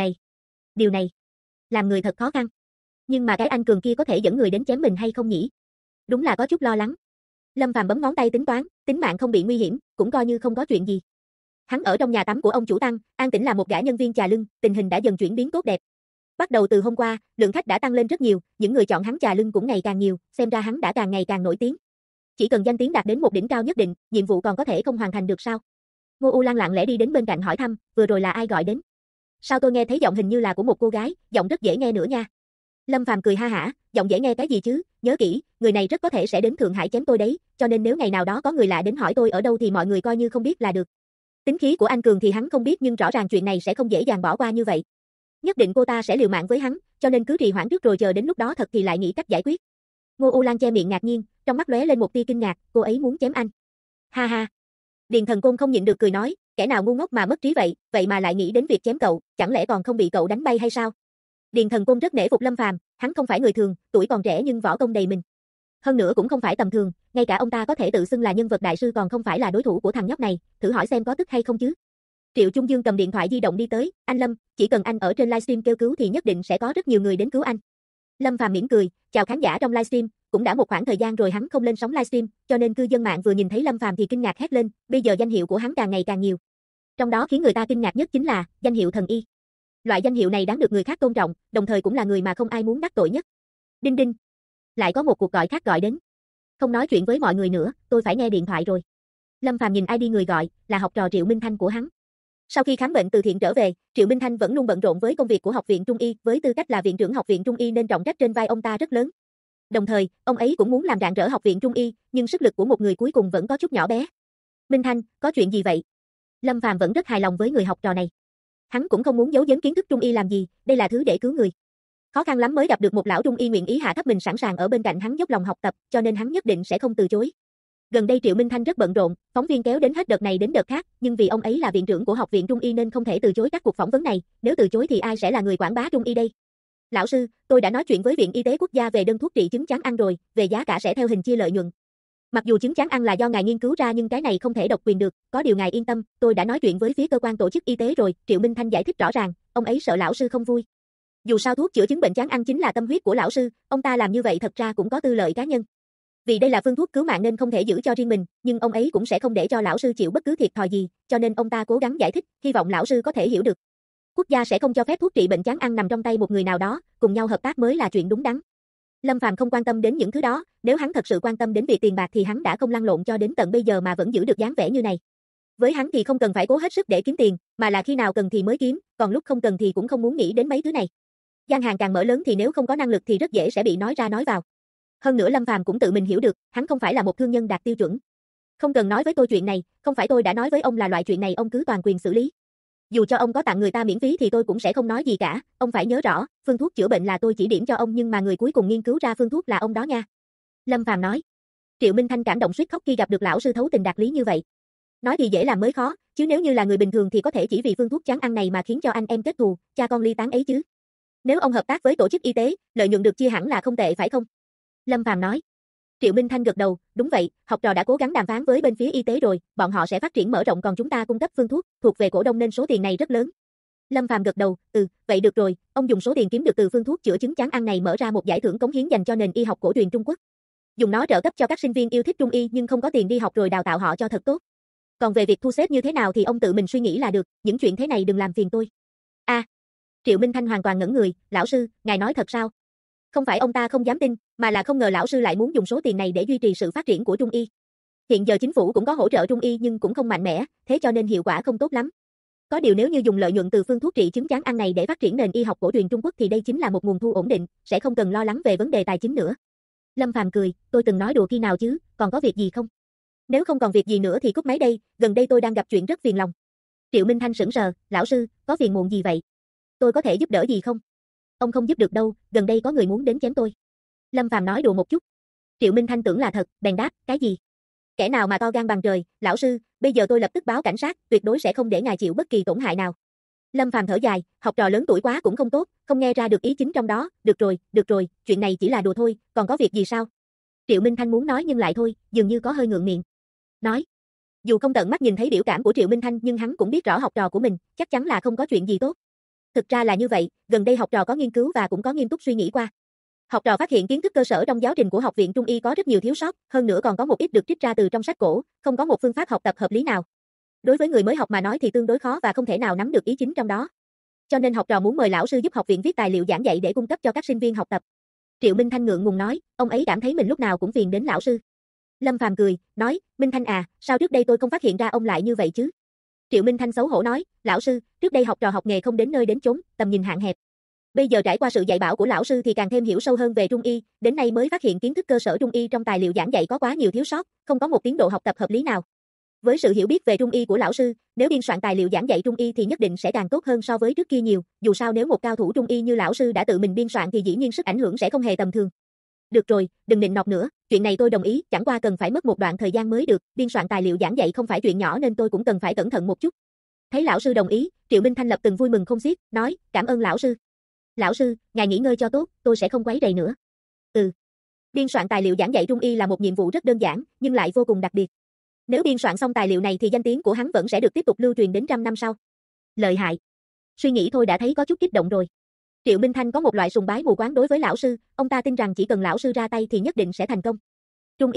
Speaker 1: này, làm người thật khó khăn. Nhưng mà cái anh Cường kia có thể dẫn người đến chém mình hay không nhỉ? Đúng là có chút lo lắng. Lâm Phàm bấm ngón tay tính toán, tính mạng không bị nguy hiểm, cũng coi như không có chuyện gì. Hắn ở trong nhà tắm của ông chủ Tăng, an tĩnh là một gã nhân viên trà lưng, tình hình đã dần chuyển biến tốt đẹp. Bắt đầu từ hôm qua, lượng khách đã tăng lên rất nhiều, những người chọn hắn trà lưng cũng ngày càng nhiều, xem ra hắn đã càng ngày càng nổi tiếng. Chỉ cần danh tiếng đạt đến một đỉnh cao nhất định, nhiệm vụ còn có thể không hoàn thành được sao? Ngô U Lan lặng lẽ đi đến bên cạnh hỏi thăm, vừa rồi là ai gọi đến? Sao tôi nghe thấy giọng hình như là của một cô gái, giọng rất dễ nghe nữa nha. Lâm Phàm cười ha hả, giọng dễ nghe cái gì chứ, nhớ kỹ, người này rất có thể sẽ đến Thượng Hải chém tôi đấy, cho nên nếu ngày nào đó có người lạ đến hỏi tôi ở đâu thì mọi người coi như không biết là được. Tính khí của anh Cường thì hắn không biết nhưng rõ ràng chuyện này sẽ không dễ dàng bỏ qua như vậy. Nhất định cô ta sẽ liều mạng với hắn, cho nên cứ trì hoãn trước rồi chờ đến lúc đó thật thì lại nghĩ cách giải quyết. Ngô U Lan che miệng ngạc nhiên, trong mắt lóe lên một tia kinh ngạc, cô ấy muốn chém anh. Ha ha. Điền Thần Côn không nhịn được cười nói, kẻ nào ngu ngốc mà mất trí vậy mà lại nghĩ đến việc chém cậu, chẳng lẽ còn không bị cậu đánh bay hay sao? Điền Thần Côn rất nể phục Lâm Phàm, hắn không phải người thường, tuổi còn trẻ nhưng võ công đầy mình. Hơn nữa cũng không phải tầm thường, ngay cả ông ta có thể tự xưng là nhân vật đại sư còn không phải là đối thủ của thằng nhóc này, thử hỏi xem có tức hay không chứ. Triệu Trung Dương cầm điện thoại di động đi tới, anh Lâm, chỉ cần anh ở trên livestream kêu cứu thì nhất định sẽ có rất nhiều người đến cứu anh. Lâm Phàm mỉm cười, chào khán giả trong livestream, cũng đã một khoảng thời gian rồi hắn không lên sóng livestream, cho nên cư dân mạng vừa nhìn thấy Lâm Phàm thì kinh ngạc hét lên, bây giờ danh hiệu của hắn càng ngày càng nhiều. Trong đó khiến người ta kinh ngạc nhất chính là danh hiệu thần y. Loại danh hiệu này đáng được người khác tôn trọng, đồng thời cũng là người mà không ai muốn đắc tội nhất. Đinh đinh. Lại có một cuộc gọi khác gọi đến. Không nói chuyện với mọi người nữa, tôi phải nghe điện thoại rồi. Lâm Phàm nhìn ID người gọi, là học trò Triệu Minh Thanh của hắn. Sau khi khám bệnh từ thiện trở về, Triệu Minh Thanh vẫn luôn bận rộn với công việc của Học viện Trung y, với tư cách là viện trưởng Học viện Trung y nên trọng trách trên vai ông ta rất lớn. Đồng thời, ông ấy cũng muốn làm rạng rỡ Học viện Trung y, nhưng sức lực của một người cuối cùng vẫn có chút nhỏ bé. Minh Thanh, có chuyện gì vậy? Lâm Phàm vẫn rất hài lòng với người học trò này. Hắn cũng không muốn giấu giếm kiến thức Trung y làm gì, đây là thứ để cứu người. Khó khăn lắm mới gặp được một lão Trung y nguyện ý hạ thấp mình sẵn sàng ở bên cạnh hắn dốc lòng học tập, cho nên hắn nhất định sẽ không từ chối. Gần đây Triệu Minh Thanh rất bận rộn, phóng viên kéo đến hết đợt này đến đợt khác, nhưng vì ông ấy là viện trưởng của Học viện Trung y nên không thể từ chối các cuộc phỏng vấn này, nếu từ chối thì ai sẽ là người quảng bá Trung y đây? Lão sư, tôi đã nói chuyện với Viện Y tế Quốc gia về đơn thuốc trị chứng chán ăn rồi, về giá cả sẽ theo hình chia lợi nhuận. Mặc dù chứng chán ăn là do ngài nghiên cứu ra nhưng cái này không thể độc quyền được, có điều ngài yên tâm, tôi đã nói chuyện với phía cơ quan tổ chức y tế rồi, Triệu Minh Thanh giải thích rõ ràng, ông ấy sợ lão sư không vui. Dù sao thuốc chữa chứng bệnh chán ăn chính là tâm huyết của lão sư, ông ta làm như vậy thật ra cũng có tư lợi cá nhân. Vì đây là phương thuốc cứu mạng nên không thể giữ cho riêng mình, nhưng ông ấy cũng sẽ không để cho lão sư chịu bất cứ thiệt thòi gì, cho nên ông ta cố gắng giải thích, hy vọng lão sư có thể hiểu được. Quốc gia sẽ không cho phép thuốc trị bệnh chán ăn nằm trong tay một người nào đó, cùng nhau hợp tác mới là chuyện đúng đắn. Lâm Phàm không quan tâm đến những thứ đó, nếu hắn thật sự quan tâm đến việc tiền bạc thì hắn đã không lăn lộn cho đến tận bây giờ mà vẫn giữ được dáng vẻ như này. Với hắn thì không cần phải cố hết sức để kiếm tiền, mà là khi nào cần thì mới kiếm, còn lúc không cần thì cũng không muốn nghĩ đến mấy thứ này. Gian hàng càng mở lớn thì nếu không có năng lực thì rất dễ sẽ bị nói ra nói vào. Hơn nữa Lâm Phàm cũng tự mình hiểu được, hắn không phải là một thương nhân đạt tiêu chuẩn. Không cần nói với tôi chuyện này, không phải tôi đã nói với ông là loại chuyện này ông cứ toàn quyền xử lý. Dù cho ông có tặng người ta miễn phí thì tôi cũng sẽ không nói gì cả, ông phải nhớ rõ, phương thuốc chữa bệnh là tôi chỉ điểm cho ông nhưng mà người cuối cùng nghiên cứu ra phương thuốc là ông đó nha. Lâm Phàm nói. Triệu Minh Thanh cảm động suýt khóc khi gặp được lão sư thấu tình đạt lý như vậy. Nói thì dễ làm mới khó, chứ nếu như là người bình thường thì có thể chỉ vì phương thuốc chán ăn này mà khiến cho anh em kết thù, cha con ly tán ấy chứ. Nếu ông hợp tác với tổ chức y tế, lợi nhuận được chia hẳn là không tệ phải không? Lâm Phàm nói. Triệu Minh Thanh gật đầu, đúng vậy, học trò đã cố gắng đàm phán với bên phía y tế rồi, bọn họ sẽ phát triển mở rộng còn chúng ta cung cấp phương thuốc, thuộc về cổ đông nên số tiền này rất lớn. Lâm Phàm gật đầu, vậy được rồi, ông dùng số tiền kiếm được từ phương thuốc chữa chứng chán ăn này mở ra một giải thưởng cống hiến dành cho nền y học cổ truyền Trung Quốc. Dùng nó trợ cấp cho các sinh viên yêu thích Trung y nhưng không có tiền đi học rồi đào tạo họ cho thật tốt. Còn về việc thu xếp như thế nào thì ông tự mình suy nghĩ là được, những chuyện thế này đừng làm phiền tôi. Triệu Minh Thanh hoàn toàn ngẩn người, lão sư, ngài nói thật sao? Không phải ông ta không dám tin, mà là không ngờ lão sư lại muốn dùng số tiền này để duy trì sự phát triển của Trung y. Hiện giờ chính phủ cũng có hỗ trợ Trung y nhưng cũng không mạnh mẽ, thế cho nên hiệu quả không tốt lắm. Có điều nếu như dùng lợi nhuận từ phương thuốc trị chứng chán ăn này để phát triển nền y học cổ truyền Trung Quốc thì đây chính là một nguồn thu ổn định, sẽ không cần lo lắng về vấn đề tài chính nữa. Lâm Phàm cười, tôi từng nói đùa khi nào chứ, còn có việc gì không? Nếu không còn việc gì nữa thì cúp máy đây, gần đây tôi đang gặp chuyện rất phiền lòng. Triệu Minh Thanh sững sờ, lão sư, có phiền muộn gì vậy? Tôi có thể giúp đỡ gì không? Ông không giúp được đâu, gần đây có người muốn đến chém tôi. Lâm Phàm nói đùa một chút. Triệu Minh Thanh tưởng là thật, bèn đáp, cái gì? Kẻ nào mà to gan bằng trời, lão sư, bây giờ tôi lập tức báo cảnh sát, tuyệt đối sẽ không để ngài chịu bất kỳ tổn hại nào. Lâm Phàm thở dài, học trò lớn tuổi quá cũng không tốt, không nghe ra được ý chính trong đó, được rồi, chuyện này chỉ là đùa thôi, còn có việc gì sao? Triệu Minh Thanh muốn nói nhưng lại thôi, dường như có hơi ngượng miệng. Nói. Dù không tận mắt nhìn thấy biểu cảm của Triệu Minh Thanh nhưng hắn cũng biết rõ học trò của mình, chắc chắn là không có chuyện gì tốt. Thực ra là như vậy, gần đây học trò có nghiên cứu và cũng có nghiêm túc suy nghĩ qua. Học trò phát hiện kiến thức cơ sở trong giáo trình của Học viện Trung y có rất nhiều thiếu sót, hơn nữa còn có một ít được trích ra từ trong sách cổ, không có một phương pháp học tập hợp lý nào. Đối với người mới học mà nói thì tương đối khó và không thể nào nắm được ý chính trong đó. Cho nên học trò muốn mời lão sư giúp học viện viết tài liệu giảng dạy để cung cấp cho các sinh viên học tập. Triệu Minh Thanh ngượng ngùng nói, ông ấy cảm thấy mình lúc nào cũng phiền đến lão sư. Lâm Phàm cười, nói, Minh Thanh à, sao trước đây tôi không phát hiện ra ông lại như vậy chứ? Triệu Minh Thanh xấu hổ nói, lão sư, trước đây học trò học nghề không đến nơi đến chốn, tầm nhìn hạn hẹp. Bây giờ trải qua sự dạy bảo của lão sư thì càng thêm hiểu sâu hơn về Trung y, đến nay mới phát hiện kiến thức cơ sở Trung y trong tài liệu giảng dạy có quá nhiều thiếu sót, không có một tiến độ học tập hợp lý nào. Với sự hiểu biết về Trung y của lão sư, nếu biên soạn tài liệu giảng dạy Trung y thì nhất định sẽ càng tốt hơn so với trước kia nhiều, dù sao nếu một cao thủ Trung y như lão sư đã tự mình biên soạn thì dĩ nhiên sức ảnh hưởng sẽ không hề tầm thường. Được rồi, đừng nịnh nọt nữa, chuyện này tôi đồng ý, chẳng qua cần phải mất một đoạn thời gian mới được, biên soạn tài liệu giảng dạy không phải chuyện nhỏ nên tôi cũng cần phải cẩn thận một chút. Thấy lão sư đồng ý, Triệu Minh Thanh lập tức vui mừng không xiết, nói, cảm ơn lão sư. Lão sư, ngài nghỉ ngơi cho tốt, tôi sẽ không quấy rầy nữa. Ừ. Biên soạn tài liệu giảng dạy Trung y là một nhiệm vụ rất đơn giản, nhưng lại vô cùng đặc biệt. Nếu biên soạn xong tài liệu này thì danh tiếng của hắn vẫn sẽ được tiếp tục lưu truyền đến trăm năm sau. Lợi hại. Suy nghĩ thôi đã thấy có chút kích động rồi. Triệu Minh Thanh có một loại sùng bái mù quáng đối với lão sư, ông ta tin rằng chỉ cần lão sư ra tay thì nhất định sẽ thành công. Trung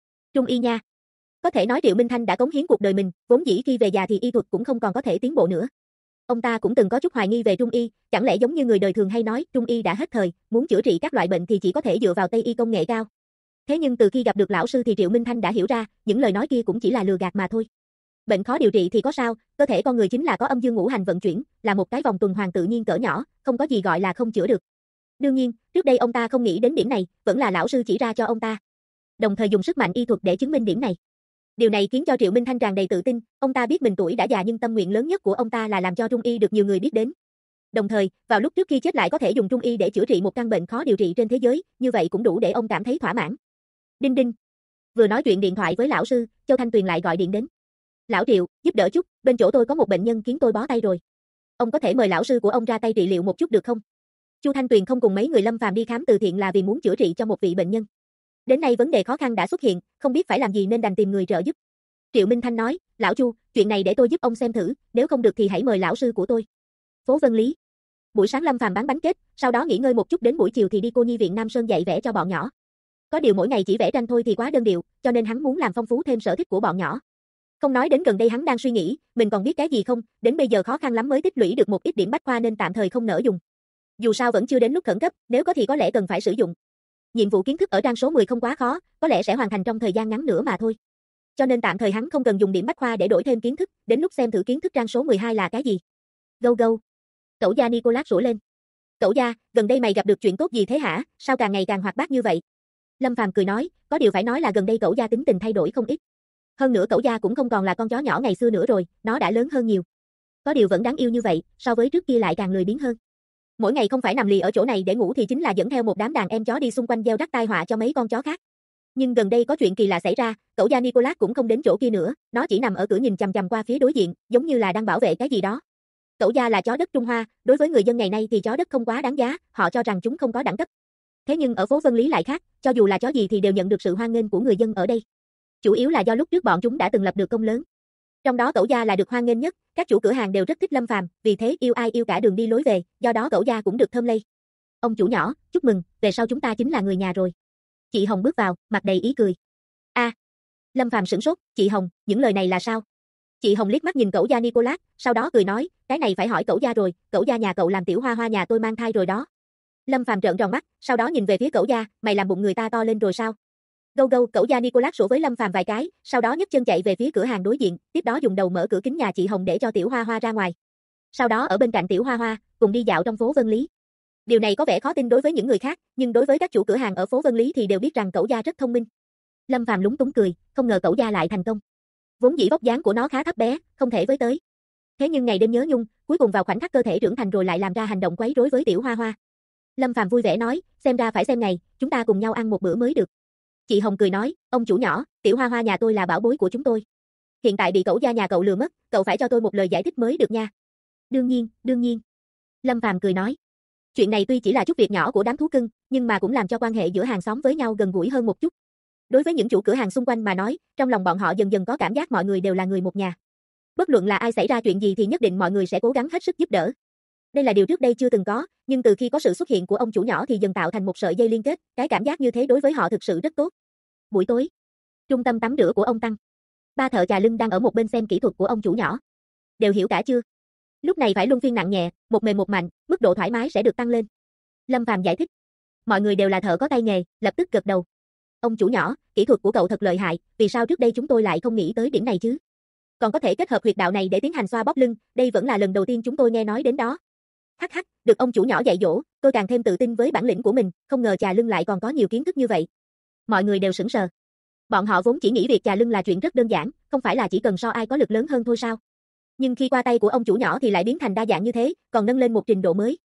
Speaker 1: y nha. Có thể nói Triệu Minh Thanh đã cống hiến cuộc đời mình, vốn dĩ khi về già thì y thuật cũng không còn có thể tiến bộ nữa. Ông ta cũng từng có chút hoài nghi về Trung y, chẳng lẽ giống như người đời thường hay nói, Trung y đã hết thời, muốn chữa trị các loại bệnh thì chỉ có thể dựa vào Tây y công nghệ cao. Thế nhưng từ khi gặp được lão sư thì Triệu Minh Thanh đã hiểu ra, những lời nói kia cũng chỉ là lừa gạt mà thôi. Bệnh khó điều trị thì có sao, cơ thể con người chính là có âm dương ngũ hành vận chuyển, là một cái vòng tuần hoàn tự nhiên cỡ nhỏ, không có gì gọi là không chữa được. Đương nhiên, trước đây ông ta không nghĩ đến điểm này, vẫn là lão sư chỉ ra cho ông ta. Đồng thời dùng sức mạnh y thuật để chứng minh điểm này. Điều này khiến cho Triệu Minh Thanh tràn đầy tự tin, ông ta biết mình tuổi đã già nhưng tâm nguyện lớn nhất của ông ta là làm cho Trung y được nhiều người biết đến. Đồng thời, vào lúc trước khi chết lại có thể dùng Trung y để chữa trị một căn bệnh khó điều trị trên thế giới, như vậy cũng đủ để ông cảm thấy thỏa mãn. Đinh đinh. Vừa nói chuyện điện thoại với lão sư, Châu Thanh Tuyền lại gọi điện đến. Lão Triệu, giúp đỡ chút, bên chỗ tôi có một bệnh nhân khiến tôi bó tay rồi. Ông có thể mời lão sư của ông ra tay trị liệu một chút được không? Chu Thanh Tuyền không cùng mấy người Lâm Phàm đi khám từ thiện là vì muốn chữa trị cho một vị bệnh nhân. Đến nay vấn đề khó khăn đã xuất hiện, không biết phải làm gì nên đành tìm người trợ giúp. Triệu Minh Thanh nói, lão Chu, chuyện này để tôi giúp ông xem thử, nếu không được thì hãy mời lão sư của tôi. Phố Vân Lý. Buổi sáng Lâm Phàm bán bánh kết, sau đó nghỉ ngơi một chút đến buổi chiều thì đi cô nhi viện Nam Sơn dạy vẽ cho bọn nhỏ. Có điều mỗi ngày chỉ vẽ tranh thôi thì quá đơn điệu, cho nên hắn muốn làm phong phú thêm sở thích của bọn nhỏ. Không nói đến gần đây hắn đang suy nghĩ, mình còn biết cái gì không, đến bây giờ khó khăn lắm mới tích lũy được một ít điểm bách khoa nên tạm thời không nỡ dùng. Dù sao vẫn chưa đến lúc khẩn cấp, nếu có thì có lẽ cần phải sử dụng. Nhiệm vụ kiến thức ở trang số 10 không quá khó, có lẽ sẽ hoàn thành trong thời gian ngắn nữa mà thôi. Cho nên tạm thời hắn không cần dùng điểm bách khoa để đổi thêm kiến thức, đến lúc xem thử kiến thức trang số 12 là cái gì. Gâu gâu. Cậu gia Nicolas rủa lên. Cậu gia, gần đây mày gặp được chuyện tốt gì thế hả, sao càng ngày càng hoạt bát như vậy? Lâm Phàm cười nói, có điều phải nói là gần đây cậu gia tính tình thay đổi không ít. Hơn nữa cậu gia cũng không còn là con chó nhỏ ngày xưa nữa rồi, nó đã lớn hơn nhiều. Có điều vẫn đáng yêu như vậy, so với trước kia lại càng lười biếng hơn. Mỗi ngày không phải nằm lì ở chỗ này để ngủ thì chính là dẫn theo một đám đàn em chó đi xung quanh gieo rắc tai họa cho mấy con chó khác. Nhưng gần đây có chuyện kỳ lạ xảy ra, cậu gia Nicolas cũng không đến chỗ kia nữa, nó chỉ nằm ở cửa nhìn chằm chằm qua phía đối diện, giống như là đang bảo vệ cái gì đó. Cậu gia là chó đất Trung Hoa, đối với người dân ngày nay thì chó đất không quá đáng giá, họ cho rằng chúng không có đẳng cấp. Thế nhưng ở phố Vân Lý lại khác, cho dù là chó gì thì đều nhận được sự hoan nghênh của người dân ở đây. Chủ yếu là do lúc trước bọn chúng đã từng lập được công lớn. Trong đó cậu gia là được hoan nghênh nhất, các chủ cửa hàng đều rất thích Lâm Phàm, vì thế yêu ai yêu cả đường đi lối về, do đó cậu gia cũng được thơm lây. Ông chủ nhỏ, chúc mừng, về sau chúng ta chính là người nhà rồi. Chị Hồng bước vào, mặt đầy ý cười. A. Lâm Phàm sửng sốt, chị Hồng, những lời này là sao? Chị Hồng liếc mắt nhìn cậu gia Nicolas, sau đó cười nói, cái này phải hỏi cậu gia rồi, cậu gia nhà cậu làm tiểu hoa hoa nhà tôi mang thai rồi đó. Lâm Phàm trợn tròn mắt, sau đó nhìn về phía cậu gia, mày làm bụng người ta to lên rồi sao? Gâu gâu, cậu gia Nicolas sủa với Lâm Phàm vài cái, sau đó nhấc chân chạy về phía cửa hàng đối diện, tiếp đó dùng đầu mở cửa kính nhà chị Hồng để cho tiểu hoa hoa ra ngoài. Sau đó ở bên cạnh tiểu hoa hoa, cùng đi dạo trong phố Vân Lý. Điều này có vẻ khó tin đối với những người khác, nhưng đối với các chủ cửa hàng ở phố Vân Lý thì đều biết rằng cậu gia rất thông minh. Lâm Phàm lúng túng cười, không ngờ cậu gia lại thành công. Vốn dĩ vóc dáng của nó khá thấp bé, không thể với tới. Thế nhưng ngày đêm nhớ nhung, cuối cùng vào khoảnh khắc cơ thể trưởng thành rồi lại làm ra hành động quấy rối với tiểu hoa hoa. Lâm Phàm vui vẻ nói, xem ra phải xem ngày, chúng ta cùng nhau ăn một bữa mới được. Chị Hồng cười nói, ông chủ nhỏ, tiểu hoa hoa nhà tôi là bảo bối của chúng tôi. Hiện tại bị cậu gia nhà cậu lừa mất, cậu phải cho tôi một lời giải thích mới được nha. Đương nhiên, đương nhiên. Lâm Phàm cười nói. Chuyện này tuy chỉ là chút việc nhỏ của đám thú cưng, nhưng mà cũng làm cho quan hệ giữa hàng xóm với nhau gần gũi hơn một chút. Đối với những chủ cửa hàng xung quanh mà nói, trong lòng bọn họ dần dần có cảm giác mọi người đều là người một nhà. Bất luận là ai xảy ra chuyện gì thì nhất định mọi người sẽ cố gắng hết sức giúp đỡ. Đây là điều trước đây chưa từng có, nhưng từ khi có sự xuất hiện của ông chủ nhỏ thì dần tạo thành một sợi dây liên kết, cái cảm giác như thế đối với họ thực sự rất tốt. Buổi tối, trung tâm tắm rửa của ông Tăng. Ba thợ chà lưng đang ở một bên xem kỹ thuật của ông chủ nhỏ. Đều hiểu cả chưa? Lúc này phải luân phiên nặng nhẹ, một mềm một mạnh, mức độ thoải mái sẽ được tăng lên. Lâm Phàm giải thích. Mọi người đều là thợ có tay nghề, lập tức gật đầu. Ông chủ nhỏ, kỹ thuật của cậu thật lợi hại, vì sao trước đây chúng tôi lại không nghĩ tới điểm này chứ? Còn có thể kết hợp huyệt đạo này để tiến hành xoa bóp lưng, đây vẫn là lần đầu tiên chúng tôi nghe nói đến đó. Hắc hắc, được ông chủ nhỏ dạy dỗ, tôi càng thêm tự tin với bản lĩnh của mình, không ngờ chà lưng lại còn có nhiều kiến thức như vậy. Mọi người đều sững sờ. Bọn họ vốn chỉ nghĩ việc chà lưng là chuyện rất đơn giản, không phải là chỉ cần so ai có lực lớn hơn thôi sao? Nhưng khi qua tay của ông chủ nhỏ thì lại biến thành đa dạng như thế, còn nâng lên một trình độ mới.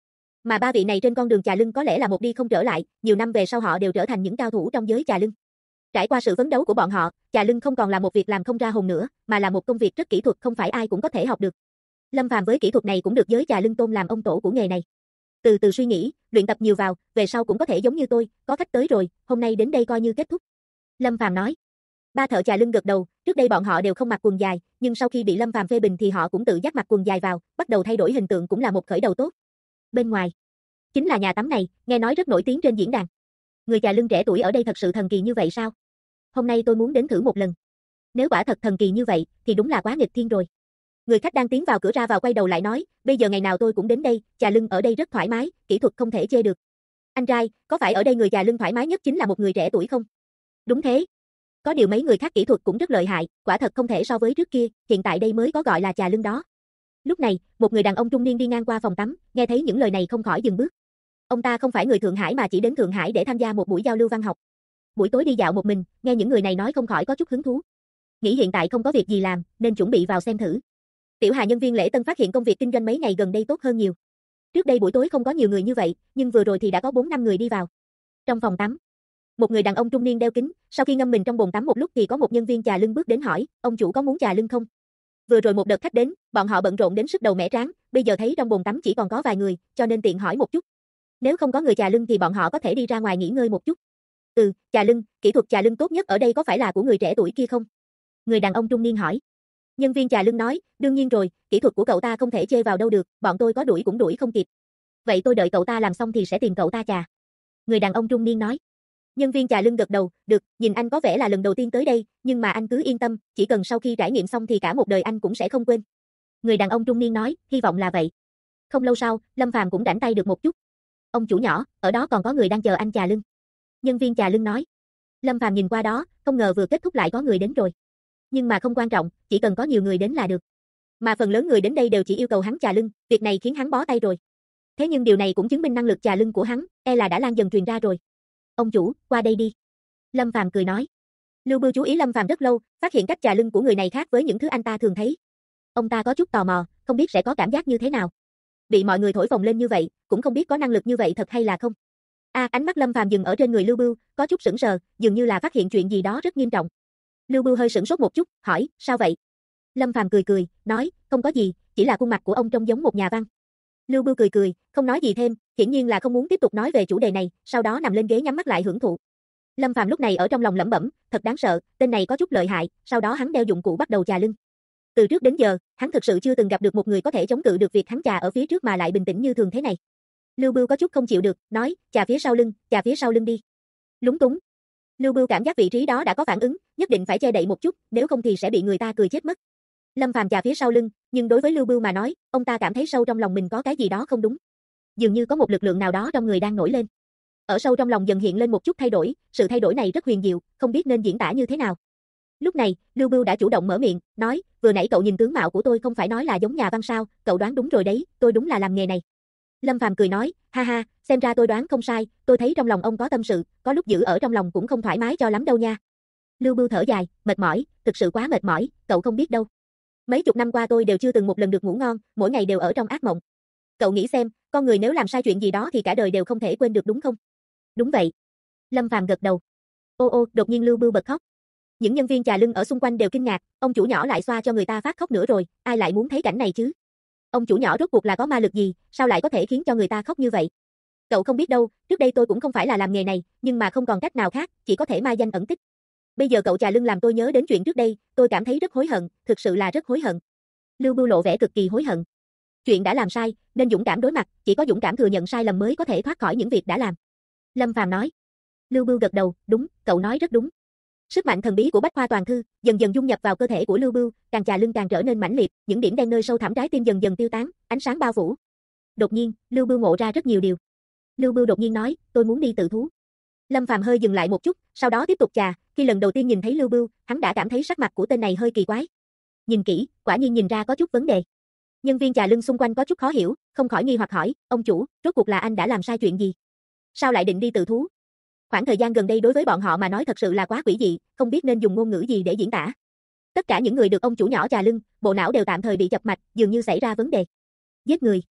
Speaker 1: Mà ba vị này trên con đường chà lưng có lẽ là một đi không trở lại, nhiều năm về sau họ đều trở thành những cao thủ trong giới chà lưng. Trải qua sự phấn đấu của bọn họ, chà lưng không còn là một việc làm không ra hồn nữa, mà là một công việc rất kỹ thuật không phải ai cũng có thể học được. Lâm Phàm với kỹ thuật này cũng được giới chà lưng tôn làm ông tổ của nghề này. Từ từ suy nghĩ, luyện tập nhiều vào, về sau cũng có thể giống như tôi, có khách tới rồi, hôm nay đến đây coi như kết thúc. Lâm Phàm nói. Ba thợ chà lưng gật đầu, trước đây bọn họ đều không mặc quần dài, nhưng sau khi bị Lâm Phàm phê bình thì họ cũng tự dắt mặc quần dài vào, bắt đầu thay đổi hình tượng cũng là một khởi đầu tốt. Bên ngoài, chính là nhà tắm này, nghe nói rất nổi tiếng trên diễn đàn. Người chà lưng trẻ tuổi ở đây thật sự thần kỳ như vậy sao? Hôm nay tôi muốn đến thử một lần. Nếu quả thật thần kỳ như vậy, thì đúng là quá nghịch thiên rồi. Người khách đang tiến vào cửa ra vào quay đầu lại nói, bây giờ ngày nào tôi cũng đến đây, chà lưng ở đây rất thoải mái, kỹ thuật không thể chê được. Anh trai, có phải ở đây người chà lưng thoải mái nhất chính là một người trẻ tuổi không? Đúng thế. Có điều mấy người khác kỹ thuật cũng rất lợi hại, quả thật không thể so với trước kia, hiện tại đây mới có gọi là chà lưng đó. Lúc này, một người đàn ông trung niên đi ngang qua phòng tắm, nghe thấy những lời này không khỏi dừng bước. Ông ta không phải người Thượng Hải mà chỉ đến Thượng Hải để tham gia một buổi giao lưu văn học. Buổi tối đi dạo một mình, nghe những người này nói không khỏi có chút hứng thú. Nghĩ hiện tại không có việc gì làm, nên chuẩn bị vào xem thử. Tiểu Hà nhân viên lễ tân phát hiện công việc kinh doanh mấy ngày gần đây tốt hơn nhiều. Trước đây buổi tối không có nhiều người như vậy, nhưng vừa rồi thì đã có 4-5 người đi vào. Trong phòng tắm, một người đàn ông trung niên đeo kính, sau khi ngâm mình trong bồn tắm một lúc thì có một nhân viên chà lưng bước đến hỏi, ông chủ có muốn chà lưng không? Vừa rồi một đợt khách đến, bọn họ bận rộn đến sức đầu mẻ trán, bây giờ thấy trong bồn tắm chỉ còn có vài người, cho nên tiện hỏi một chút. Nếu không có người chà lưng thì bọn họ có thể đi ra ngoài nghỉ ngơi một chút. Chà lưng, kỹ thuật chà lưng tốt nhất ở đây có phải là của người trẻ tuổi kia không? Người đàn ông trung niên hỏi. Nhân viên chà lưng nói, đương nhiên rồi, kỹ thuật của cậu ta không thể chê vào đâu được, bọn tôi có đuổi cũng đuổi không kịp. Vậy tôi đợi cậu ta làm xong thì sẽ tìm cậu ta chà. Người đàn ông trung niên nói. Nhân viên chà lưng gật đầu, được, nhìn anh có vẻ là lần đầu tiên tới đây, nhưng mà anh cứ yên tâm, chỉ cần sau khi trải nghiệm xong thì cả một đời anh cũng sẽ không quên. Người đàn ông trung niên nói, hy vọng là vậy. Không lâu sau, Lâm Phàm cũng rảnh tay được một chút. Ông chủ nhỏ, ở đó còn có người đang chờ anh chà lưng. Nhân viên chà lưng nói. Lâm Phàm nhìn qua đó, không ngờ vừa kết thúc lại có người đến rồi. Nhưng mà không quan trọng, chỉ cần có nhiều người đến là được. Mà phần lớn người đến đây đều chỉ yêu cầu hắn chà lưng, việc này khiến hắn bó tay rồi. Thế nhưng điều này cũng chứng minh năng lực chà lưng của hắn, là đã lan dần truyền ra rồi. Ông chủ, qua đây đi. Lâm Phàm cười nói. Lưu Bưu chú ý Lâm Phàm rất lâu, phát hiện cách chà lưng của người này khác với những thứ anh ta thường thấy. Ông ta có chút tò mò, không biết sẽ có cảm giác như thế nào. Bị mọi người thổi phồng lên như vậy, cũng không biết có năng lực như vậy thật hay là không. Ánh mắt Lâm Phàm dừng ở trên người Lưu Bưu, có chút sững sờ, dường như là phát hiện chuyện gì đó rất nghiêm trọng. Lưu Bưu hơi sững sốt một chút, hỏi, sao vậy? Lâm Phàm cười cười, nói, không có gì, chỉ là khuôn mặt của ông trông giống một nhà văn. Lưu Bưu cười cười, không nói gì thêm, hiển nhiên là không muốn tiếp tục nói về chủ đề này, sau đó nằm lên ghế nhắm mắt lại hưởng thụ. Lâm Phàm lúc này ở trong lòng lẩm bẩm, thật đáng sợ, tên này có chút lợi hại, sau đó hắn đeo dụng cụ bắt đầu chà lưng. Từ trước đến giờ, hắn thực sự chưa từng gặp được một người có thể chống cự được việc hắn chà ở phía trước mà lại bình tĩnh như thường thế này. Lưu Bưu có chút không chịu được, nói, chà phía sau lưng đi. Lúng túng. Lưu Bưu cảm giác vị trí đó đã có phản ứng, nhất định phải che đậy một chút, nếu không thì sẽ bị người ta cười chết mất. Lâm Phàm chà phía sau lưng, nhưng đối với Lưu Bưu mà nói, ông ta cảm thấy sâu trong lòng mình có cái gì đó không đúng. Dường như có một lực lượng nào đó trong người đang nổi lên. Ở sâu trong lòng dần hiện lên một chút thay đổi, sự thay đổi này rất huyền diệu, không biết nên diễn tả như thế nào. Lúc này, Lưu Bưu đã chủ động mở miệng, nói, vừa nãy cậu nhìn tướng mạo của tôi không phải nói là giống nhà văn sao, cậu đoán đúng rồi đấy, tôi đúng là làm nghề này. Lâm Phàm cười nói, ha ha, xem ra tôi đoán không sai, tôi thấy trong lòng ông có tâm sự, có lúc giữ ở trong lòng cũng không thoải mái cho lắm đâu nha. Lưu Bưu thở dài, mệt mỏi, thực sự quá mệt mỏi, cậu không biết đâu. Mấy chục năm qua tôi đều chưa từng một lần được ngủ ngon, mỗi ngày đều ở trong ác mộng. Cậu nghĩ xem, con người nếu làm sai chuyện gì đó thì cả đời đều không thể quên được đúng không? Đúng vậy. Lâm Phàm gật đầu. Đột nhiên Lưu Bưu bật khóc. Những nhân viên chà lưng ở xung quanh đều kinh ngạc, ông chủ nhỏ lại xoa cho người ta phát khóc nữa rồi, ai lại muốn thấy cảnh này chứ? Ông chủ nhỏ rốt cuộc là có ma lực gì, sao lại có thể khiến cho người ta khóc như vậy? Cậu không biết đâu, trước đây tôi cũng không phải là làm nghề này, nhưng mà không còn cách nào khác, chỉ có thể mai danh ẩn tích. Bây giờ cậu chà lưng làm tôi nhớ đến chuyện trước đây, tôi cảm thấy rất hối hận, thực sự là rất hối hận. Lưu Bưu lộ vẻ cực kỳ hối hận. Chuyện đã làm sai, nên dũng cảm đối mặt, chỉ có dũng cảm thừa nhận sai lầm mới có thể thoát khỏi những việc đã làm. Lâm Phàm nói. Lưu Bưu gật đầu, đúng, cậu nói rất đúng. Sức mạnh thần bí của Bách Khoa Toàn Thư dần dần dung nhập vào cơ thể của Lưu Bưu, càng chà lưng càng trở nên mãnh liệt, những điểm đen nơi sâu thẳm trái tim dần dần tiêu tán, ánh sáng bao phủ. Đột nhiên, Lưu Bưu ngộ ra rất nhiều điều. Lưu Bưu đột nhiên nói, tôi muốn đi tự thú. Lâm Phàm hơi dừng lại một chút, sau đó tiếp tục chà, khi lần đầu tiên nhìn thấy Lưu Bưu, hắn đã cảm thấy sắc mặt của tên này hơi kỳ quái. Nhìn kỹ, quả nhiên nhìn ra có chút vấn đề. Nhân viên chà lưng xung quanh có chút khó hiểu, không khỏi nghi hoặc hỏi, ông chủ, rốt cuộc là anh đã làm sai chuyện gì? Sao lại định đi tự thú? Khoảng thời gian gần đây đối với bọn họ mà nói thật sự là quá quỷ dị, không biết nên dùng ngôn ngữ gì để diễn tả. Tất cả những người được ông chủ nhỏ chà lưng, bộ não đều tạm thời bị chập mạch, dường như xảy ra vấn đề. Giết người.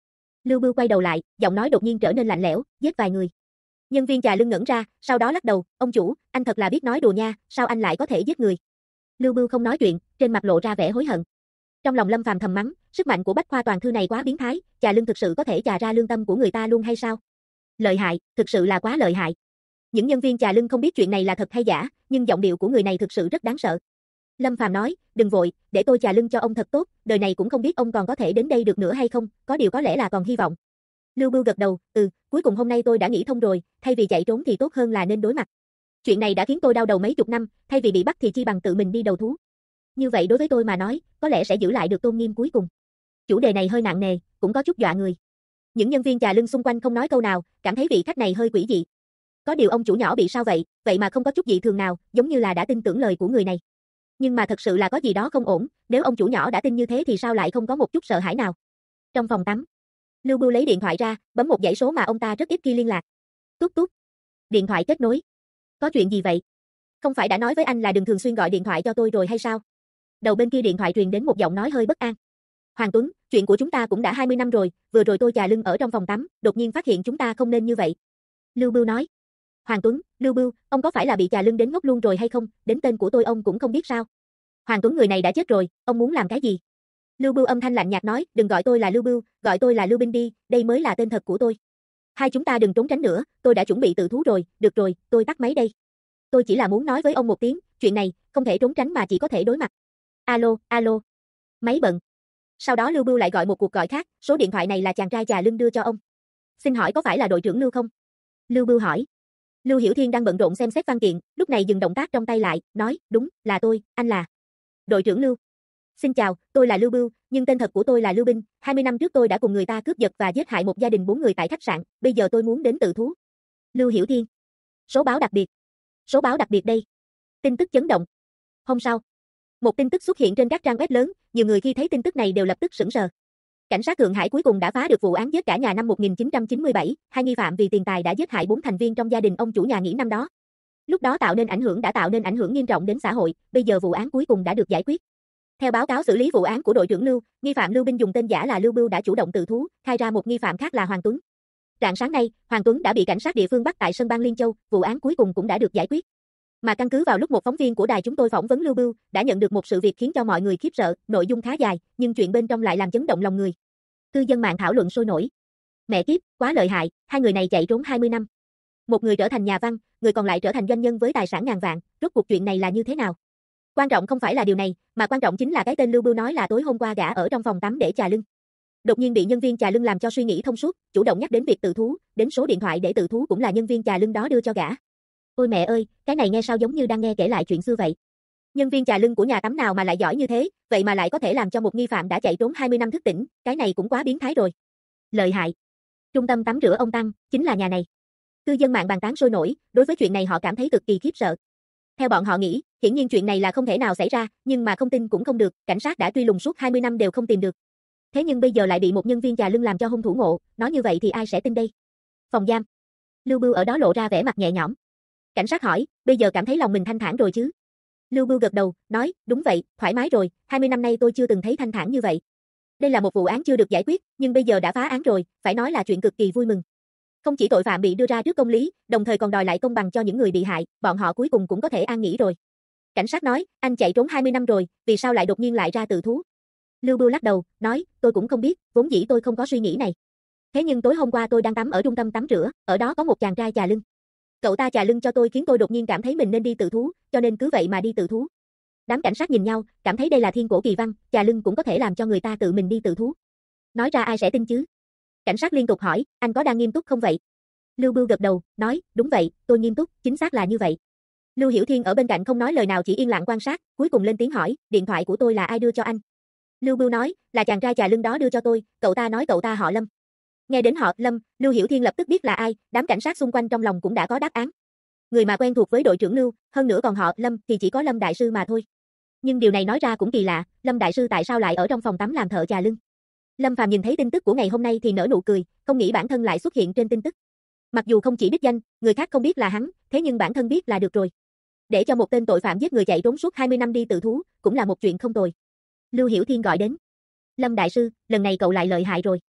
Speaker 1: Lưu Bưu quay đầu lại, giọng nói đột nhiên trở nên lạnh lẽo, giết vài người. Nhân viên trà lưng ngẩn ra, sau đó lắc đầu, ông chủ, anh thật là biết nói đùa nha, sao anh lại có thể giết người? Lưu Bưu không nói chuyện, trên mặt lộ ra vẻ hối hận. Trong lòng Lâm Phàm thầm mắng, sức mạnh của bách khoa toàn thư này quá biến thái, trà lưng thực sự có thể trà ra lương tâm của người ta luôn hay sao? Lợi hại, thực sự là quá lợi hại. Những nhân viên trà lưng không biết chuyện này là thật hay giả, nhưng giọng điệu của người này thực sự rất đáng sợ. Lâm Phàm nói, đừng vội, để tôi trà lưng cho ông thật tốt, đời này cũng không biết ông còn có thể đến đây được nữa hay không, có điều có lẽ là còn hy vọng. Lưu Bưu gật đầu, cuối cùng hôm nay tôi đã nghĩ thông rồi, thay vì chạy trốn thì tốt hơn là nên đối mặt. Chuyện này đã khiến tôi đau đầu mấy chục năm, thay vì bị bắt thì chi bằng tự mình đi đầu thú. Như vậy đối với tôi mà nói, có lẽ sẽ giữ lại được tôn nghiêm cuối cùng. Chủ đề này hơi nặng nề, cũng có chút dọa người. Những nhân viên trà lưng xung quanh không nói câu nào, cảm thấy vị khách này hơi quỷ dị. Có điều ông chủ nhỏ bị sao vậy, vậy mà không có chút dị thường nào, giống như là đã tin tưởng lời của người này. Nhưng mà thật sự là có gì đó không ổn, nếu ông chủ nhỏ đã tin như thế thì sao lại không có một chút sợ hãi nào. Trong phòng tắm, Lưu Bưu lấy điện thoại ra, bấm một dãy số mà ông ta rất ít khi liên lạc. Tút tút. Điện thoại kết nối. Có chuyện gì vậy? Không phải đã nói với anh là đừng thường xuyên gọi điện thoại cho tôi rồi hay sao? Đầu bên kia điện thoại truyền đến một giọng nói hơi bất an. Hoàng Tuấn, chuyện của chúng ta cũng đã 20 năm rồi, vừa rồi tôi trà lưng ở trong phòng tắm, đột nhiên phát hiện chúng ta không nên như vậy. Lưu Bưu nói. Hoàng Tuấn, Lưu Bưu, ông có phải là bị trà lưng đến ngốc luôn rồi hay không, đến tên của tôi ông cũng không biết sao? Hoàng Tuấn người này đã chết rồi, ông muốn làm cái gì? Lưu Bưu âm thanh lạnh nhạt nói, đừng gọi tôi là Lưu Bưu, gọi tôi là Lưu Binh đi, đây mới là tên thật của tôi. Hai chúng ta đừng trốn tránh nữa, tôi đã chuẩn bị tự thú rồi, được rồi, tôi tắt máy đây. Tôi chỉ là muốn nói với ông một tiếng, chuyện này, không thể trốn tránh mà chỉ có thể đối mặt. Alo, alo. Máy bận. Sau đó Lưu Bưu lại gọi một cuộc gọi khác, số điện thoại này là chàng trai trà lưng đưa cho ông. Xin hỏi có phải là đội trưởng Lưu không? Lưu Bưu hỏi. Lưu Hiểu Thiên đang bận rộn xem xét văn kiện, lúc này dừng động tác trong tay lại, nói, đúng, là tôi, anh là đội trưởng Lưu. Xin chào, tôi là Lưu Bưu, nhưng tên thật của tôi là Lưu Binh, 20 năm trước tôi đã cùng người ta cướp giật và giết hại một gia đình 4 người tại khách sạn, bây giờ tôi muốn đến tự thú. Lưu Hiểu Thiên. Số báo đặc biệt. Số báo đặc biệt đây. Tin tức chấn động. Hôm sau, một tin tức xuất hiện trên các trang web lớn, nhiều người khi thấy tin tức này đều lập tức sửng sờ. Cảnh sát Thượng Hải cuối cùng đã phá được vụ án giết cả nhà năm 1997, hai nghi phạm vì tiền tài đã giết hại 4 thành viên trong gia đình ông chủ nhà nghỉ năm đó. Lúc đó tạo nên ảnh hưởng nghiêm trọng đến xã hội, bây giờ vụ án cuối cùng đã được giải quyết. Theo báo cáo xử lý vụ án của đội trưởng Lưu, nghi phạm Lưu Binh dùng tên giả là Lưu Bưu đã chủ động tự thú, khai ra một nghi phạm khác là Hoàng Tuấn. Rạng sáng nay, Hoàng Tuấn đã bị cảnh sát địa phương bắt tại sân bang Liên Châu, vụ án cuối cùng cũng đã được giải quyết. Mà căn cứ vào lúc một phóng viên của đài chúng tôi phỏng vấn Lưu Bưu, đã nhận được một sự việc khiến cho mọi người khiếp sợ, nội dung khá dài, nhưng chuyện bên trong lại làm chấn động lòng người. Cư dân mạng thảo luận sôi nổi. Mẹ kiếp, quá lợi hại, hai người này chạy trốn 20 năm. Một người trở thành nhà văn, người còn lại trở thành doanh nhân với tài sản ngàn vạn, rốt cuộc chuyện này là như thế nào? Quan trọng không phải là điều này, mà quan trọng chính là cái tên Lưu Bưu nói là tối hôm qua gã ở trong phòng tắm để trà lưng. Đột nhiên bị nhân viên trà lưng làm cho suy nghĩ thông suốt, chủ động nhắc đến việc tự thú, đến số điện thoại để tự thú cũng là nhân viên trà lưng đó đưa cho gã. Ôi mẹ ơi, cái này nghe sao giống như đang nghe kể lại chuyện xưa vậy. Nhân viên trà lưng của nhà tắm nào mà lại giỏi như thế, vậy mà lại có thể làm cho một nghi phạm đã chạy trốn 20 năm thức tỉnh, cái này cũng quá biến thái rồi. Lợi hại. Trung tâm tắm rửa ông Tăng, chính là nhà này. Cư dân mạng bàn tán sôi nổi, đối với chuyện này họ cảm thấy cực kỳ khiếp sợ. Theo bọn họ nghĩ, hiển nhiên chuyện này là không thể nào xảy ra, nhưng mà không tin cũng không được, cảnh sát đã truy lùng suốt 20 năm đều không tìm được. Thế nhưng bây giờ lại bị một nhân viên trà lưng làm cho hung thủ ngộ, nói như vậy thì ai sẽ tin đây? Phòng giam. Lưu Bưu ở đó lộ ra vẻ mặt nhẹ nhõm. Cảnh sát hỏi, bây giờ cảm thấy lòng mình thanh thản rồi chứ? Lưu Bưu gật đầu, nói, đúng vậy, thoải mái rồi, 20 năm nay tôi chưa từng thấy thanh thản như vậy. Đây là một vụ án chưa được giải quyết, nhưng bây giờ đã phá án rồi, phải nói là chuyện cực kỳ vui mừng. Không chỉ tội phạm bị đưa ra trước công lý, đồng thời còn đòi lại công bằng cho những người bị hại, bọn họ cuối cùng cũng có thể an nghỉ rồi. Cảnh sát nói, anh chạy trốn 20 năm rồi, vì sao lại đột nhiên lại ra tự thú? Lưu Bưu lắc đầu, nói, tôi cũng không biết, vốn dĩ tôi không có suy nghĩ này. Thế nhưng tối hôm qua tôi đang tắm ở trung tâm tắm rửa, ở đó có một chàng trai trà lưng. Cậu ta trà lưng cho tôi khiến tôi đột nhiên cảm thấy mình nên đi tự thú, cho nên cứ vậy mà đi tự thú. Đám cảnh sát nhìn nhau, cảm thấy đây là thiên cổ kỳ văn, trà lưng cũng có thể làm cho người ta tự mình đi tự thú. Nói ra ai sẽ tin chứ? Cảnh sát liên tục hỏi, anh có đang nghiêm túc không vậy? Lưu Bưu gật đầu, nói, đúng vậy, tôi nghiêm túc, chính xác là như vậy. Lưu Hiểu Thiên ở bên cạnh không nói lời nào chỉ yên lặng quan sát, cuối cùng lên tiếng hỏi, điện thoại của tôi là ai đưa cho anh? Lưu Bưu nói, là chàng trai trà lưng đó đưa cho tôi, cậu ta nói cậu ta họ Lâm. Nghe đến họ Lâm, Lưu Hiểu Thiên lập tức biết là ai, đám cảnh sát xung quanh trong lòng cũng đã có đáp án. Người mà quen thuộc với đội trưởng Lưu, hơn nữa còn họ Lâm thì chỉ có Lâm đại sư mà thôi. Nhưng điều này nói ra cũng kỳ lạ, Lâm đại sư tại sao lại ở trong phòng tắm làm thợ trà lưng? Lâm Phàm nhìn thấy tin tức của ngày hôm nay thì nở nụ cười, không nghĩ bản thân lại xuất hiện trên tin tức. Mặc dù không chỉ đích danh, người khác không biết là hắn, thế nhưng bản thân biết là được rồi. Để cho một tên tội phạm giết người chạy trốn suốt 20 năm đi tự thú, cũng là một chuyện không tồi. Lưu Hiểu Thiên gọi đến. Lâm đại sư, lần này cậu lại lợi hại rồi.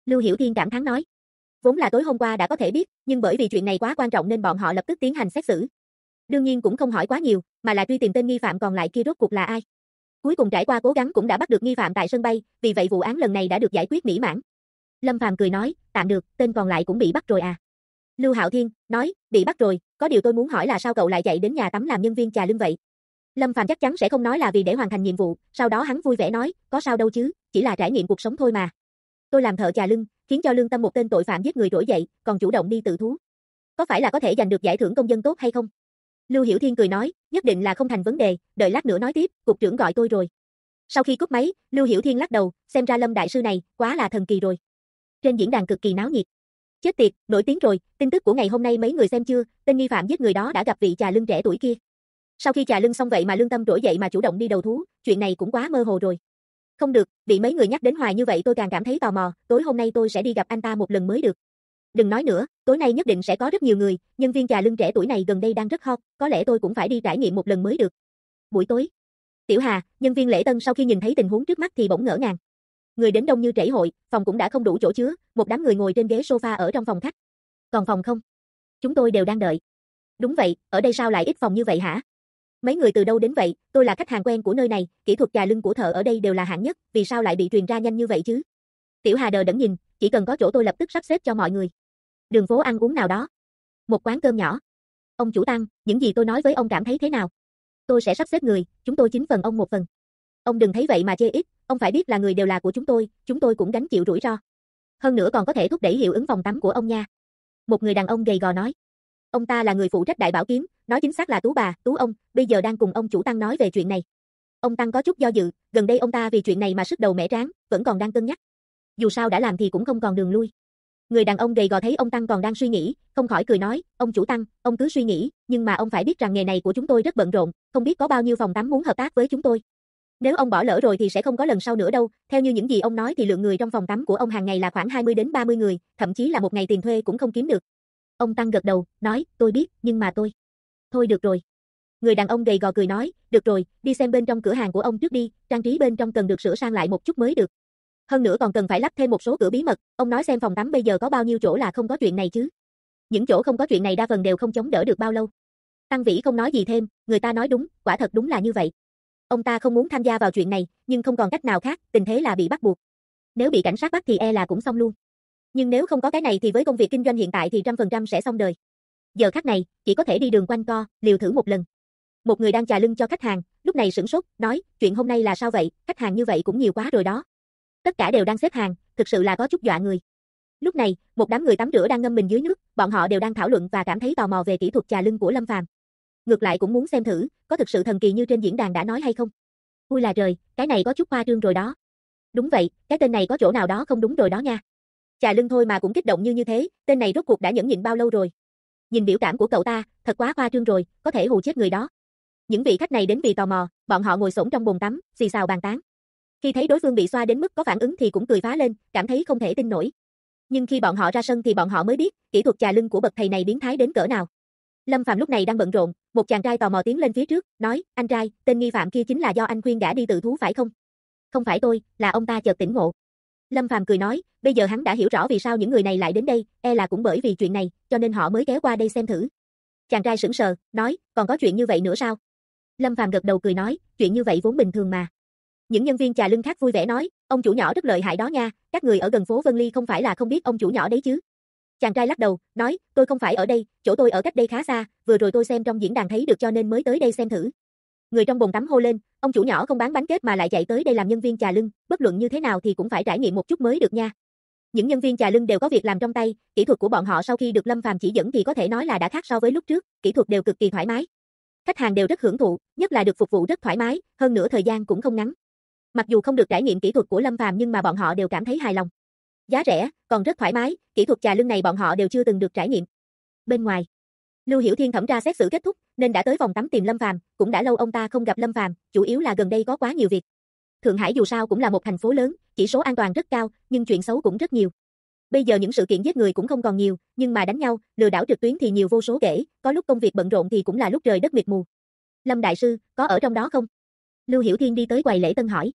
Speaker 1: Lưu Hiểu Thiên cảm thán nói. Vốn là tối hôm qua đã có thể biết, nhưng bởi vì chuyện này quá quan trọng nên bọn họ lập tức tiến hành xét xử. Đương nhiên cũng không hỏi quá nhiều, mà là truy tìm tên nghi phạm còn lại kia rốt cuộc là ai. Cuối cùng trải qua cố gắng cũng đã bắt được nghi phạm tại sân bay, vì vậy vụ án lần này đã được giải quyết mỹ mãn. Lâm Phàm cười nói, tạm được, tên còn lại cũng bị bắt rồi à. Lưu Hạo Thiên nói, bị bắt rồi, có điều tôi muốn hỏi là sao cậu lại chạy đến nhà tắm làm nhân viên trà lưng vậy? Lâm Phàm chắc chắn sẽ không nói là vì để hoàn thành nhiệm vụ, sau đó hắn vui vẻ nói, có sao đâu chứ, chỉ là trải nghiệm cuộc sống thôi mà. Tôi làm thợ trà lưng, khiến cho lương tâm một tên tội phạm giết người trỗi dậy, còn chủ động đi tự thú. Có phải là có thể giành được giải thưởng công dân tốt hay không? Lưu Hiểu Thiên cười nói, nhất định là không thành vấn đề, đợi lát nữa nói tiếp, cục trưởng gọi tôi rồi. Sau khi cúp máy, Lưu Hiểu Thiên lắc đầu, xem ra Lâm đại sư này, quá là thần kỳ rồi. Trên diễn đàn cực kỳ náo nhiệt. Chết tiệt, nổi tiếng rồi, tin tức của ngày hôm nay mấy người xem chưa, tên nghi phạm giết người đó đã gặp vị trà lưng trẻ tuổi kia. Sau khi trà lưng xong vậy mà lương tâm trỗi dậy mà chủ động đi đầu thú, chuyện này cũng quá mơ hồ rồi. Không được, bị mấy người nhắc đến hoài như vậy tôi càng cảm thấy tò mò, tối hôm nay tôi sẽ đi gặp anh ta một lần mới được. Đừng nói nữa, tối nay nhất định sẽ có rất nhiều người, nhân viên trà lưng trẻ tuổi này gần đây đang rất hot, có lẽ tôi cũng phải đi trải nghiệm một lần mới được. Buổi tối, Tiểu Hà, nhân viên lễ tân sau khi nhìn thấy tình huống trước mắt thì bỗng ngỡ ngàng. Người đến đông như trễ hội, phòng cũng đã không đủ chỗ chứa, một đám người ngồi trên ghế sofa ở trong phòng khách. Còn phòng không? Chúng tôi đều đang đợi. Đúng vậy, ở đây sao lại ít phòng như vậy hả? Mấy người từ đâu đến vậy, tôi là khách hàng quen của nơi này, kỹ thuật trà lưng của thợ ở đây đều là hạng nhất, vì sao lại bị truyền ra nhanh như vậy chứ? Tiểu Hà đờ đẫn nhìn, chỉ cần có chỗ tôi lập tức sắp xếp cho mọi người. Đường phố ăn uống nào đó. Một quán cơm nhỏ. Ông chủ Tăng, những gì tôi nói với ông cảm thấy thế nào? Tôi sẽ sắp xếp người, chúng tôi 9 phần ông 1 phần. Ông đừng thấy vậy mà chê ít, ông phải biết là người đều là của chúng tôi cũng gánh chịu rủi ro. Hơn nữa còn có thể thúc đẩy hiệu ứng phòng tắm của ông nha. Một người đàn ông gầy gò nói. Ông ta là người phụ trách Đại Bảo Kiếm, nói chính xác là Tú bà, Tú ông, bây giờ đang cùng ông chủ Tăng nói về chuyện này. Ông Tăng có chút do dự, gần đây ông ta vì chuyện này mà sứt đầu mẻ trán, vẫn còn đang cân nhắc. Dù sao đã làm thì cũng không còn đường lui. Người đàn ông gầy gò thấy ông Tăng còn đang suy nghĩ, không khỏi cười nói, ông chủ Tăng, ông cứ suy nghĩ, nhưng mà ông phải biết rằng nghề này của chúng tôi rất bận rộn, không biết có bao nhiêu phòng tắm muốn hợp tác với chúng tôi. Nếu ông bỏ lỡ rồi thì sẽ không có lần sau nữa đâu, theo như những gì ông nói thì lượng người trong phòng tắm của ông hàng ngày là khoảng 20 đến 30 người, thậm chí là một ngày tiền thuê cũng không kiếm được. Ông Tăng gật đầu, nói, tôi biết, nhưng mà tôi. Thôi được rồi. Người đàn ông gầy gò cười nói, được rồi, đi xem bên trong cửa hàng của ông trước đi, trang trí bên trong cần được sửa sang lại một chút mới được. Hơn nữa còn cần phải lắp thêm một số cửa bí mật, ông nói xem phòng tắm bây giờ có bao nhiêu chỗ là không có chuyện này chứ. Những chỗ không có chuyện này đa phần đều không chống đỡ được bao lâu. Tăng Vĩ không nói gì thêm, người ta nói đúng, quả thật đúng là như vậy. Ông ta không muốn tham gia vào chuyện này, nhưng không còn cách nào khác, tình thế là bị bắt buộc. Nếu bị cảnh sát bắt thì e là cũng xong luôn. Nhưng nếu không có cái này thì với công việc kinh doanh hiện tại thì 100% sẽ xong đời. Giờ khắc này, chỉ có thể đi đường quanh co, liều thử một lần. Một người đang chà lưng cho khách hàng, lúc này sửng sốt, nói, chuyện hôm nay là sao vậy, khách hàng như vậy cũng nhiều quá rồi đó. Tất cả đều đang xếp hàng, thực sự là có chút dọa người. Lúc này, một đám người tắm rửa đang ngâm mình dưới nước, bọn họ đều đang thảo luận và cảm thấy tò mò về kỹ thuật chà lưng của Lâm Phàm. Ngược lại cũng muốn xem thử, có thực sự thần kỳ như trên diễn đàn đã nói hay không. Ui là trời, cái này có chút khoa trương rồi đó. Đúng vậy, cái tên này có chỗ nào đó không đúng rồi đó nha. Chà lưng thôi mà cũng kích động như thế, tên này rốt cuộc đã nhẫn nhịn bao lâu rồi. Nhìn biểu cảm của cậu ta, thật quá khoa trương rồi, có thể hù chết người đó. Những vị khách này đến vì tò mò, bọn họ ngồi xổm trong bồn tắm, xì xào bàn tán. Khi thấy đối phương bị xoa đến mức có phản ứng thì cũng cười phá lên, cảm thấy không thể tin nổi. Nhưng khi bọn họ ra sân thì bọn họ mới biết, kỹ thuật chà lưng của bậc thầy này biến thái đến cỡ nào. Lâm Phàm lúc này đang bận rộn, một chàng trai tò mò tiến lên phía trước, nói, anh trai, tên nghi phạm kia chính là do anh khuyên gã đi tự thú phải không? Không phải tôi, là ông ta chợt tỉnh ngộ. Lâm Phàm cười nói, bây giờ hắn đã hiểu rõ vì sao những người này lại đến đây, e là cũng bởi vì chuyện này, cho nên họ mới kéo qua đây xem thử. Chàng trai sững sờ, nói, còn có chuyện như vậy nữa sao? Lâm Phàm gật đầu cười nói, chuyện như vậy vốn bình thường mà. Những nhân viên trà lưng khác vui vẻ nói, ông chủ nhỏ rất lợi hại đó nha, các người ở gần phố Vân Ly không phải là không biết ông chủ nhỏ đấy chứ. Chàng trai lắc đầu, nói, tôi không phải ở đây, chỗ tôi ở cách đây khá xa, vừa rồi tôi xem trong diễn đàn thấy được cho nên mới tới đây xem thử. Người trong bồn tắm hô lên, ông chủ nhỏ không bán bánh kết mà lại chạy tới đây làm nhân viên trà lưng, bất luận như thế nào thì cũng phải trải nghiệm một chút mới được nha. Những nhân viên trà lưng đều có việc làm trong tay, kỹ thuật của bọn họ sau khi được Lâm Phàm chỉ dẫn thì có thể nói là đã khác so với lúc trước, kỹ thuật đều cực kỳ thoải mái. Khách hàng đều rất hưởng thụ, nhất là được phục vụ rất thoải mái, hơn nữa thời gian cũng không ngắn. Mặc dù không được trải nghiệm kỹ thuật của Lâm Phàm nhưng mà bọn họ đều cảm thấy hài lòng. Giá rẻ, còn rất thoải mái, kỹ thuật trà lưng này bọn họ đều chưa từng được trải nghiệm. Bên ngoài, Lưu Hiểu Thiên thẩm tra xét xử kết thúc, nên đã tới phòng tắm tìm Lâm Phàm, cũng đã lâu ông ta không gặp Lâm Phàm, chủ yếu là gần đây có quá nhiều việc. Thượng Hải dù sao cũng là một thành phố lớn, chỉ số an toàn rất cao, nhưng chuyện xấu cũng rất nhiều. Bây giờ những sự kiện giết người cũng không còn nhiều, nhưng mà đánh nhau, lừa đảo trực tuyến thì nhiều vô số kể, có lúc công việc bận rộn thì cũng là lúc trời đất mịt mù. Lâm đại sư, có ở trong đó không? Lưu Hiểu Thiên đi tới quầy lễ tân hỏi.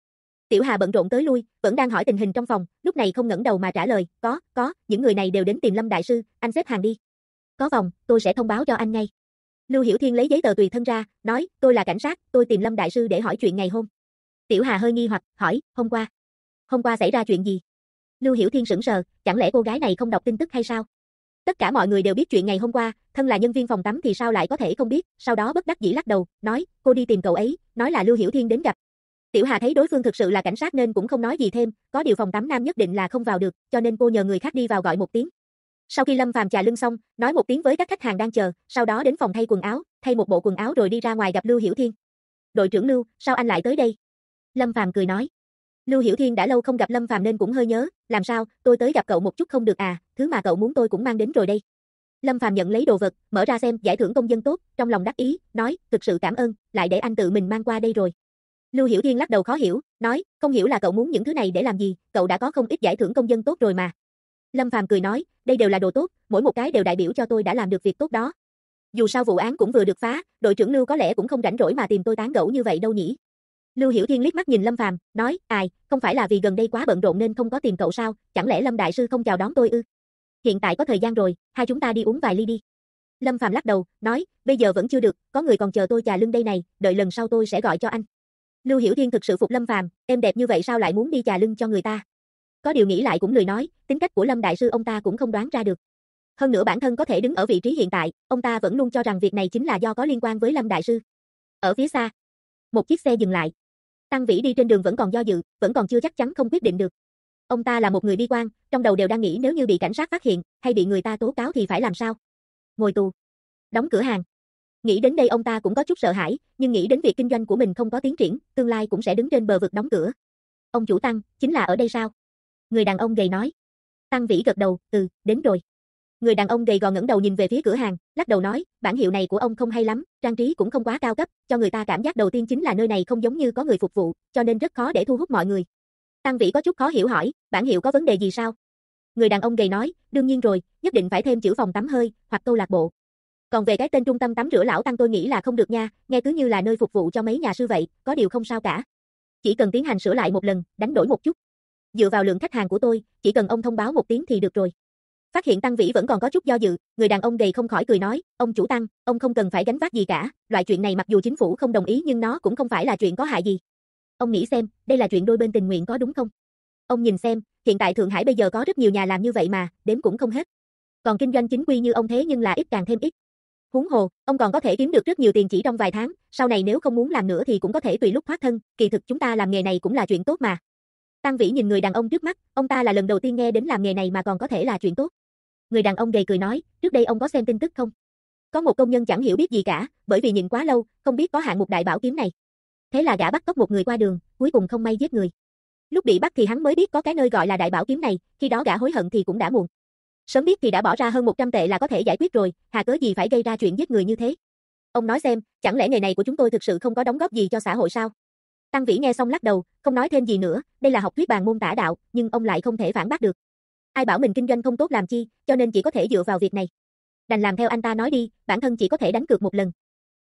Speaker 1: Tiểu Hà bận rộn tới lui, vẫn đang hỏi tình hình trong phòng, lúc này không ngẩng đầu mà trả lời, có, những người này đều đến tìm Lâm đại sư, anh xếp hàng đi. Có vòng, tôi sẽ thông báo cho anh ngay. Lưu Hiểu Thiên lấy giấy tờ tùy thân ra, nói, tôi là cảnh sát, tôi tìm Lâm đại sư để hỏi chuyện ngày hôm. Tiểu Hà hơi nghi hoặc, hỏi, hôm qua? Hôm qua xảy ra chuyện gì? Lưu Hiểu Thiên sững sờ, chẳng lẽ cô gái này không đọc tin tức hay sao? Tất cả mọi người đều biết chuyện ngày hôm qua, thân là nhân viên phòng tắm thì sao lại có thể không biết, sau đó bất đắc dĩ lắc đầu, nói, cô đi tìm cậu ấy, nói là Lưu Hiểu Thiên đến gặp. Tiểu Hà thấy đối phương thực sự là cảnh sát nên cũng không nói gì thêm, có điều phòng tắm nam nhất định là không vào được, cho nên cô nhờ người khác đi vào gọi một tiếng. Sau khi Lâm Phàm chà lưng xong, nói một tiếng với các khách hàng đang chờ, sau đó đến phòng thay quần áo, thay một bộ quần áo rồi đi ra ngoài gặp Lưu Hiểu Thiên. Đội trưởng Lưu, sao anh lại tới đây? Lâm Phàm cười nói. Lưu Hiểu Thiên đã lâu không gặp Lâm Phàm nên cũng hơi nhớ, làm sao, tôi tới gặp cậu một chút không được à, thứ mà cậu muốn tôi cũng mang đến rồi đây. Lâm Phàm nhận lấy đồ vật, mở ra xem, giải thưởng công dân tốt, trong lòng đắc ý, nói, thực sự cảm ơn, lại để anh tự mình mang qua đây rồi. Lưu Hiểu Thiên lắc đầu khó hiểu, nói, không hiểu là cậu muốn những thứ này để làm gì, cậu đã có không ít giải thưởng công dân tốt rồi mà. Lâm Phàm cười nói, đây đều là đồ tốt, mỗi một cái đều đại biểu cho tôi đã làm được việc tốt đó. Dù sao vụ án cũng vừa được phá, đội trưởng Lưu có lẽ cũng không rảnh rỗi mà tìm tôi tán gẫu như vậy đâu nhỉ. Lưu Hiểu Thiên liếc mắt nhìn Lâm Phàm, nói, ai, không phải là vì gần đây quá bận rộn nên không có tìm cậu sao, chẳng lẽ Lâm đại sư không chào đón tôi ư? Hiện tại có thời gian rồi, hai chúng ta đi uống vài ly đi. Lâm Phàm lắc đầu, nói, bây giờ vẫn chưa được, có người còn chờ tôi chà lưng đây này, đợi lần sau tôi sẽ gọi cho anh. Lưu Hiểu Thiên thực sự phục Lâm Phàm, em đẹp như vậy sao lại muốn đi chà lưng cho người ta? Có điều nghĩ lại cũng lười nói, tính cách của Lâm đại sư ông ta cũng không đoán ra được. Hơn nữa bản thân có thể đứng ở vị trí hiện tại, ông ta vẫn luôn cho rằng việc này chính là do có liên quan với Lâm đại sư. Ở phía xa, một chiếc xe dừng lại. Tăng Vĩ đi trên đường vẫn còn do dự, vẫn còn chưa chắc chắn không quyết định được. Ông ta là một người bi quan, trong đầu đều đang nghĩ nếu như bị cảnh sát phát hiện, hay bị người ta tố cáo thì phải làm sao? Ngồi tù, đóng cửa hàng. Nghĩ đến đây ông ta cũng có chút sợ hãi, nhưng nghĩ đến việc kinh doanh của mình không có tiến triển, tương lai cũng sẽ đứng trên bờ vực đóng cửa. Ông chủ Tăng, chính là ở đây sao? Người đàn ông gầy nói. Tăng Vĩ gật đầu, đến rồi. Người đàn ông gầy gò ngẩng đầu nhìn về phía cửa hàng, lắc đầu nói, bản hiệu này của ông không hay lắm, trang trí cũng không quá cao cấp, cho người ta cảm giác đầu tiên chính là nơi này không giống như có người phục vụ, cho nên rất khó để thu hút mọi người. Tăng Vĩ có chút khó hiểu hỏi, bản hiệu có vấn đề gì sao? Người đàn ông gầy nói, đương nhiên rồi, nhất định phải thêm chữ phòng tắm hơi, hoặc câu lạc bộ. Còn về cái tên trung tâm tắm rửa lão Tăng tôi nghĩ là không được nha, nghe cứ như là nơi phục vụ cho mấy nhà sư vậy, có điều không sao cả. Chỉ cần tiến hành sửa lại một lần, đánh đổi một chút. Dựa vào lượng khách hàng của tôi, chỉ cần ông thông báo một tiếng thì được rồi. Phát hiện Tăng Vĩ vẫn còn có chút do dự, người đàn ông gầy không khỏi cười nói, ông chủ Tăng, ông không cần phải gánh vác gì cả, loại chuyện này mặc dù chính phủ không đồng ý nhưng nó cũng không phải là chuyện có hại gì. Ông nghĩ xem, đây là chuyện đôi bên tình nguyện có đúng không? Ông nhìn xem, hiện tại Thượng Hải bây giờ có rất nhiều nhà làm như vậy mà, đếm cũng không hết. Còn kinh doanh chính quy như ông thế nhưng là ít càng thêm ít. Huống hồ, ông còn có thể kiếm được rất nhiều tiền chỉ trong vài tháng, sau này nếu không muốn làm nữa thì cũng có thể tùy lúc thoát thân, kỳ thực chúng ta làm nghề này cũng là chuyện tốt mà. Tăng Vĩ nhìn người đàn ông trước mắt, ông ta là lần đầu tiên nghe đến làm nghề này mà còn có thể là chuyện tốt. Người đàn ông gầy cười nói, trước đây ông có xem tin tức không? Có một công nhân chẳng hiểu biết gì cả, bởi vì nhìn quá lâu, không biết có hạng mục đại bảo kiếm này. Thế là gã bắt cóc một người qua đường, cuối cùng không may giết người. Lúc bị bắt thì hắn mới biết có cái nơi gọi là đại bảo kiếm này, khi đó gã hối hận thì cũng đã muộn. Sớm biết thì đã bỏ ra hơn 100 tệ là có thể giải quyết rồi, hà cớ gì phải gây ra chuyện giết người như thế. Ông nói xem, chẳng lẽ nghề này của chúng tôi thực sự không có đóng góp gì cho xã hội sao? Tăng Vĩ nghe xong lắc đầu, không nói thêm gì nữa, đây là học thuyết bàn môn tả đạo, nhưng ông lại không thể phản bác được. Ai bảo mình kinh doanh không tốt làm chi, cho nên chỉ có thể dựa vào việc này. Đành làm theo anh ta nói đi, bản thân chỉ có thể đánh cược một lần.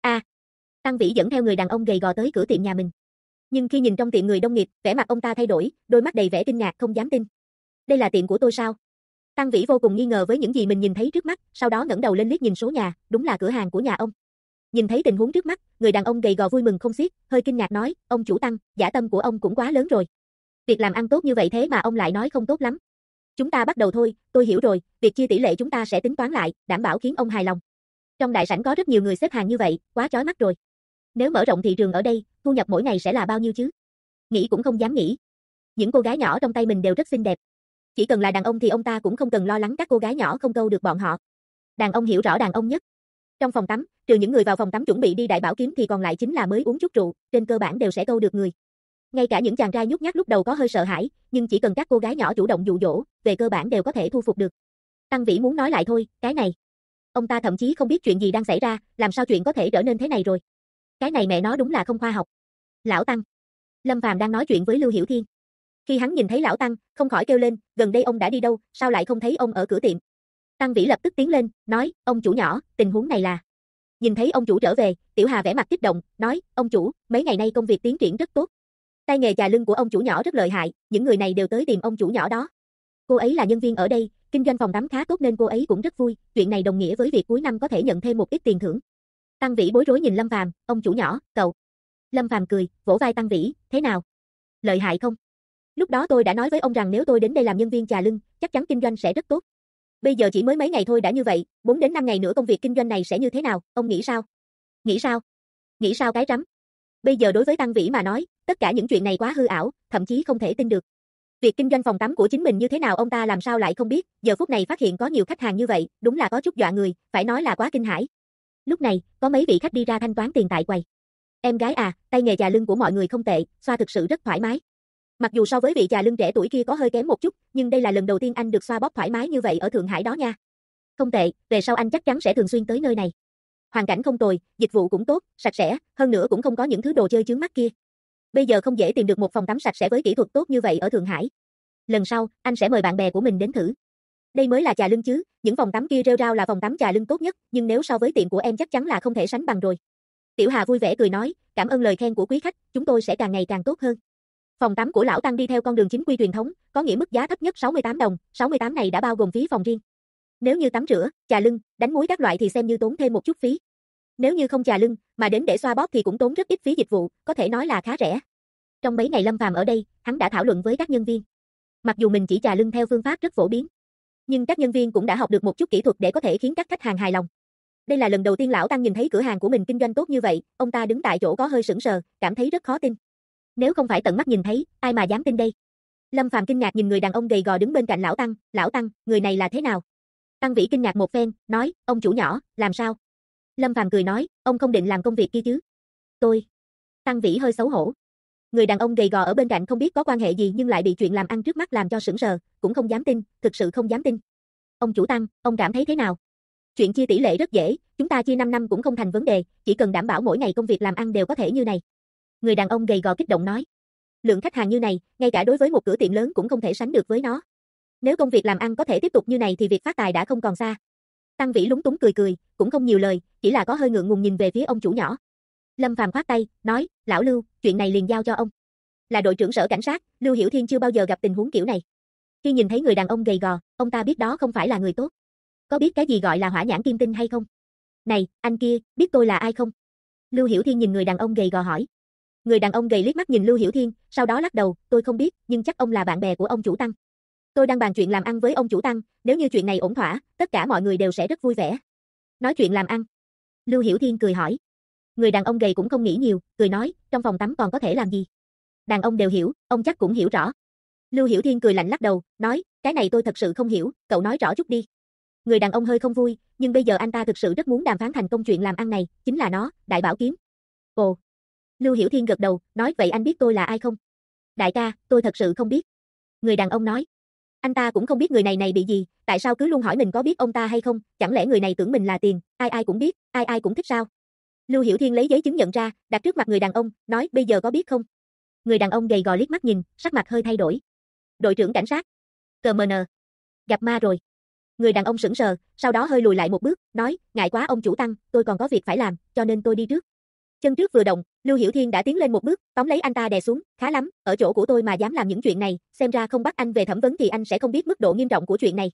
Speaker 1: Tăng Vĩ dẫn theo người đàn ông gầy gò tới cửa tiệm nhà mình. Nhưng khi nhìn trong tiệm người đông nghịt, vẻ mặt ông ta thay đổi, đôi mắt đầy vẻ kinh ngạc không dám tin. Đây là tiệm của tôi sao? Tăng Vĩ vô cùng nghi ngờ với những gì mình nhìn thấy trước mắt, sau đó ngẩng đầu lên liếc nhìn số nhà, đúng là cửa hàng của nhà ông. Nhìn thấy tình huống trước mắt, người đàn ông gầy gò vui mừng không xiết, hơi kinh ngạc nói, ông chủ Tăng, dã tâm của ông cũng quá lớn rồi. Việc làm ăn tốt như vậy thế mà ông lại nói không tốt lắm. Chúng ta bắt đầu thôi, tôi hiểu rồi, việc chia tỷ lệ chúng ta sẽ tính toán lại, đảm bảo khiến ông hài lòng. Trong đại sảnh có rất nhiều người xếp hàng như vậy, quá chói mắt rồi. Nếu mở rộng thị trường ở đây, thu nhập mỗi ngày sẽ là bao nhiêu chứ? Nghĩ cũng không dám nghĩ. Những cô gái nhỏ trong tay mình đều rất xinh đẹp. Chỉ cần là đàn ông thì ông ta cũng không cần lo lắng các cô gái nhỏ không câu được bọn họ. Đàn ông hiểu rõ đàn ông nhất. Trong phòng tắm, trừ những người vào phòng tắm chuẩn bị đi đại bảo kiếm thì còn lại chính là mới uống chút rượu, trên cơ bản đều sẽ câu được người. Ngay cả những chàng trai nhút nhát lúc đầu có hơi sợ hãi, nhưng chỉ cần các cô gái nhỏ chủ động dụ dỗ, về cơ bản đều có thể thu phục được. Tăng Vĩ muốn nói lại thôi, cái này. Ông ta thậm chí không biết chuyện gì đang xảy ra, làm sao chuyện có thể trở nên thế này rồi. Cái này mẹ nó đúng là không khoa học. Lão Tăng. Lâm Phàm đang nói chuyện với Lưu Hiểu Thiên. Khi hắn nhìn thấy lão Tăng, không khỏi kêu lên, gần đây ông đã đi đâu, sao lại không thấy ông ở cửa tiệm. Tăng Vĩ lập tức tiến lên, nói, ông chủ nhỏ, tình huống này là. Nhìn thấy ông chủ trở về, Tiểu Hà vẻ mặt kích động, nói, ông chủ, mấy ngày nay công việc tiến triển rất tốt. Tay nghề chà lưng của ông chủ nhỏ rất lợi hại, những người này đều tới tìm ông chủ nhỏ đó. Cô ấy là nhân viên ở đây, kinh doanh phòng tắm khá tốt nên cô ấy cũng rất vui, chuyện này đồng nghĩa với việc cuối năm có thể nhận thêm một ít tiền thưởng. Tăng Vĩ bối rối nhìn Lâm Phàm, ông chủ nhỏ, cậu. Lâm Phàm cười, vỗ vai Tăng Vĩ, thế nào? Lợi hại không? Lúc đó tôi đã nói với ông rằng nếu tôi đến đây làm nhân viên chà lưng, chắc chắn kinh doanh sẽ rất tốt. Bây giờ chỉ mới mấy ngày thôi đã như vậy, 4 đến 5 ngày nữa công việc kinh doanh này sẽ như thế nào, ông nghĩ sao? Nghĩ sao? Nghĩ sao cái rắm? Bây giờ đối với Tăng Vĩ mà nói, tất cả những chuyện này quá hư ảo, thậm chí không thể tin được. Việc kinh doanh phòng tắm của chính mình như thế nào ông ta làm sao lại không biết, giờ phút này phát hiện có nhiều khách hàng như vậy, đúng là có chút dọa người, phải nói là quá kinh hãi. Lúc này, có mấy vị khách đi ra thanh toán tiền tại quầy. Em gái à, tay nghề chà lưng của mọi người không tệ, xoa thực sự rất thoải mái. Mặc dù so với vị chà lưng trẻ tuổi kia có hơi kém một chút, nhưng đây là lần đầu tiên anh được xoa bóp thoải mái như vậy ở Thượng Hải đó nha. Không tệ, về sau anh chắc chắn sẽ thường xuyên tới nơi này. Hoàn cảnh không tồi, dịch vụ cũng tốt, sạch sẽ, hơn nữa cũng không có những thứ đồ chơi chướng mắt kia. Bây giờ không dễ tìm được một phòng tắm sạch sẽ với kỹ thuật tốt như vậy ở Thượng Hải. Lần sau, anh sẽ mời bạn bè của mình đến thử. Đây mới là chà lưng chứ, những phòng tắm kia rêu rao là phòng tắm chà lưng tốt nhất, nhưng nếu so với tiệm của em chắc chắn là không thể sánh bằng rồi. Tiểu Hà vui vẻ cười nói, cảm ơn lời khen của quý khách, chúng tôi sẽ càng ngày càng tốt hơn. Phòng tắm của lão Tăng đi theo con đường chính quy truyền thống, có nghĩa mức giá thấp nhất 68 đồng, 68 này đã bao gồm phí phòng riêng. Nếu như tắm rửa, chà lưng, đánh muối các loại thì xem như tốn thêm một chút phí. Nếu như không chà lưng, mà đến để xoa bóp thì cũng tốn rất ít phí dịch vụ, có thể nói là khá rẻ. Trong mấy ngày Lâm Phàm ở đây, hắn đã thảo luận với các nhân viên. Mặc dù mình chỉ chà lưng theo phương pháp rất phổ biến, nhưng các nhân viên cũng đã học được một chút kỹ thuật để có thể khiến các khách hàng hài lòng. Đây là lần đầu tiên lão Tăng nhìn thấy cửa hàng của mình kinh doanh tốt như vậy, ông ta đứng tại chỗ có hơi sững sờ, cảm thấy rất khó tin. Nếu không phải tận mắt nhìn thấy, ai mà dám tin đây? Lâm Phàm kinh ngạc nhìn người đàn ông gầy gò đứng bên cạnh lão Tăng, người này là thế nào? Tăng Vĩ kinh ngạc một phen, nói, ông chủ nhỏ, làm sao? Lâm Phàm cười nói, ông không định làm công việc kia chứ? Tôi. Tăng Vĩ hơi xấu hổ. Người đàn ông gầy gò ở bên cạnh không biết có quan hệ gì nhưng lại bị chuyện làm ăn trước mắt làm cho sững sờ, cũng không dám tin, thực sự không dám tin. Ông chủ Tăng, ông cảm thấy thế nào? Chuyện chia tỷ lệ rất dễ, chúng ta chia 5 năm cũng không thành vấn đề, chỉ cần đảm bảo mỗi ngày công việc làm ăn đều có thể như này. Người đàn ông gầy gò kích động nói. Lượng khách hàng như này, ngay cả đối với một cửa tiệm lớn cũng không thể sánh được với nó. Nếu công việc làm ăn có thể tiếp tục như này thì việc phát tài đã không còn xa. Tăng Vĩ lúng túng cười, cũng không nhiều lời, chỉ là có hơi ngượng ngùng nhìn về phía ông chủ nhỏ. Lâm Phàm khoát tay, nói, lão Lưu, chuyện này liền giao cho ông. Là đội trưởng sở cảnh sát, Lưu Hiểu Thiên chưa bao giờ gặp tình huống kiểu này. Khi nhìn thấy người đàn ông gầy gò, ông ta biết đó không phải là người tốt. Có biết cái gì gọi là hỏa nhãn kim tinh hay không? Này, anh kia, biết tôi là ai không? Lưu Hiểu Thiên nhìn người đàn ông gầy gò hỏi. Người đàn ông gầy liếc mắt nhìn Lưu Hiểu Thiên, sau đó lắc đầu, tôi không biết, nhưng chắc ông là bạn bè của ông chủ Tăng. Tôi đang bàn chuyện làm ăn với ông chủ Tăng, nếu như chuyện này ổn thỏa, tất cả mọi người đều sẽ rất vui vẻ. Nói chuyện làm ăn. Lưu Hiểu Thiên cười hỏi. Người đàn ông gầy cũng không nghĩ nhiều, cười nói, trong phòng tắm còn có thể làm gì? Đàn ông đều hiểu, ông chắc cũng hiểu rõ. Lưu Hiểu Thiên cười lạnh lắc đầu, nói, cái này tôi thật sự không hiểu, cậu nói rõ chút đi. Người đàn ông hơi không vui, nhưng bây giờ anh ta thực sự rất muốn đàm phán thành công chuyện làm ăn này, chính là nó, Đại Bảo Kiếm. Ồ. Lưu Hiểu Thiên gật đầu, nói vậy anh biết tôi là ai không? Đại ca, tôi thật sự không biết. Người đàn ông nói. Anh ta cũng không biết người này bị gì, tại sao cứ luôn hỏi mình có biết ông ta hay không, chẳng lẽ người này tưởng mình là tiền, ai ai cũng biết, ai ai cũng thích sao? Lưu Hiểu Thiên lấy giấy chứng nhận ra, đặt trước mặt người đàn ông, nói bây giờ có biết không? Người đàn ông gầy gò liếc mắt nhìn, sắc mặt hơi thay đổi. Đội trưởng cảnh sát. CMN. Gặp ma rồi. Người đàn ông sững sờ, sau đó hơi lùi lại một bước, nói, ngại quá ông chủ Tăng, tôi còn có việc phải làm, cho nên tôi đi trước. Chân trước vừa động, Lưu Hiểu Thiên đã tiến lên một bước, tóm lấy anh ta đè xuống, khá lắm, ở chỗ của tôi mà dám làm những chuyện này, xem ra không bắt anh về thẩm vấn thì anh sẽ không biết mức độ nghiêm trọng của chuyện này.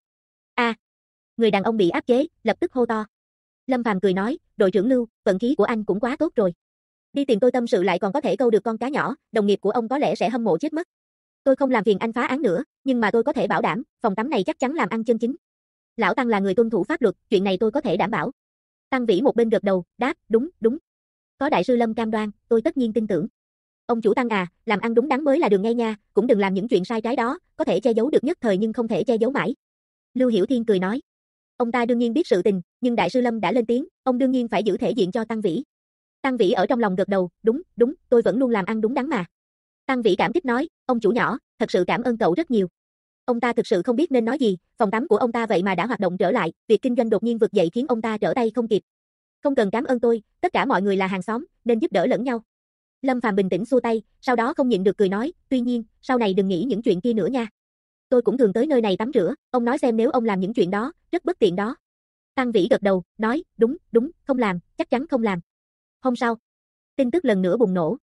Speaker 1: Người đàn ông bị áp chế, lập tức hô to. Lâm Phàm cười nói, đội trưởng Lưu, vận khí của anh cũng quá tốt rồi. Đi tìm tôi tâm sự lại còn có thể câu được con cá nhỏ, đồng nghiệp của ông có lẽ sẽ hâm mộ chết mất. Tôi không làm phiền anh phá án nữa, nhưng mà tôi có thể bảo đảm, phòng tắm này chắc chắn làm ăn chân chính. Lão Tăng là người tuân thủ pháp luật, chuyện này tôi có thể đảm bảo. Tăng Vĩ một bên gật đầu, đáp, đúng, đúng. Có đại sư Lâm cam đoan, tôi tất nhiên tin tưởng. Ông chủ Tăng à, làm ăn đúng đắn mới là đường ngay nha, cũng đừng làm những chuyện sai trái đó, có thể che giấu được nhất thời nhưng không thể che giấu mãi. Lưu Hiểu Thiên cười nói. Ông ta đương nhiên biết sự tình, nhưng đại sư Lâm đã lên tiếng, ông đương nhiên phải giữ thể diện cho Tăng Vĩ. Tăng Vĩ ở trong lòng gật đầu, đúng, đúng, tôi vẫn luôn làm ăn đúng đắn mà. Tăng Vĩ cảm kích nói, ông chủ nhỏ, thật sự cảm ơn cậu rất nhiều. Ông ta thực sự không biết nên nói gì, phòng tắm của ông ta vậy mà đã hoạt động trở lại, việc kinh doanh đột nhiên vực dậy khiến ông ta trở tay không kịp. Không cần cảm ơn tôi, tất cả mọi người là hàng xóm, nên giúp đỡ lẫn nhau. Lâm Phàm bình tĩnh xua tay, sau đó không nhịn được cười nói, tuy nhiên, sau này đừng nghĩ những chuyện kia nữa nha. Tôi cũng thường tới nơi này tắm rửa, ông nói xem nếu ông làm những chuyện đó, rất bất tiện đó. Tăng Vĩ gật đầu, nói, đúng, đúng, không làm, chắc chắn không làm. Hôm sau, tin tức lần nữa bùng nổ.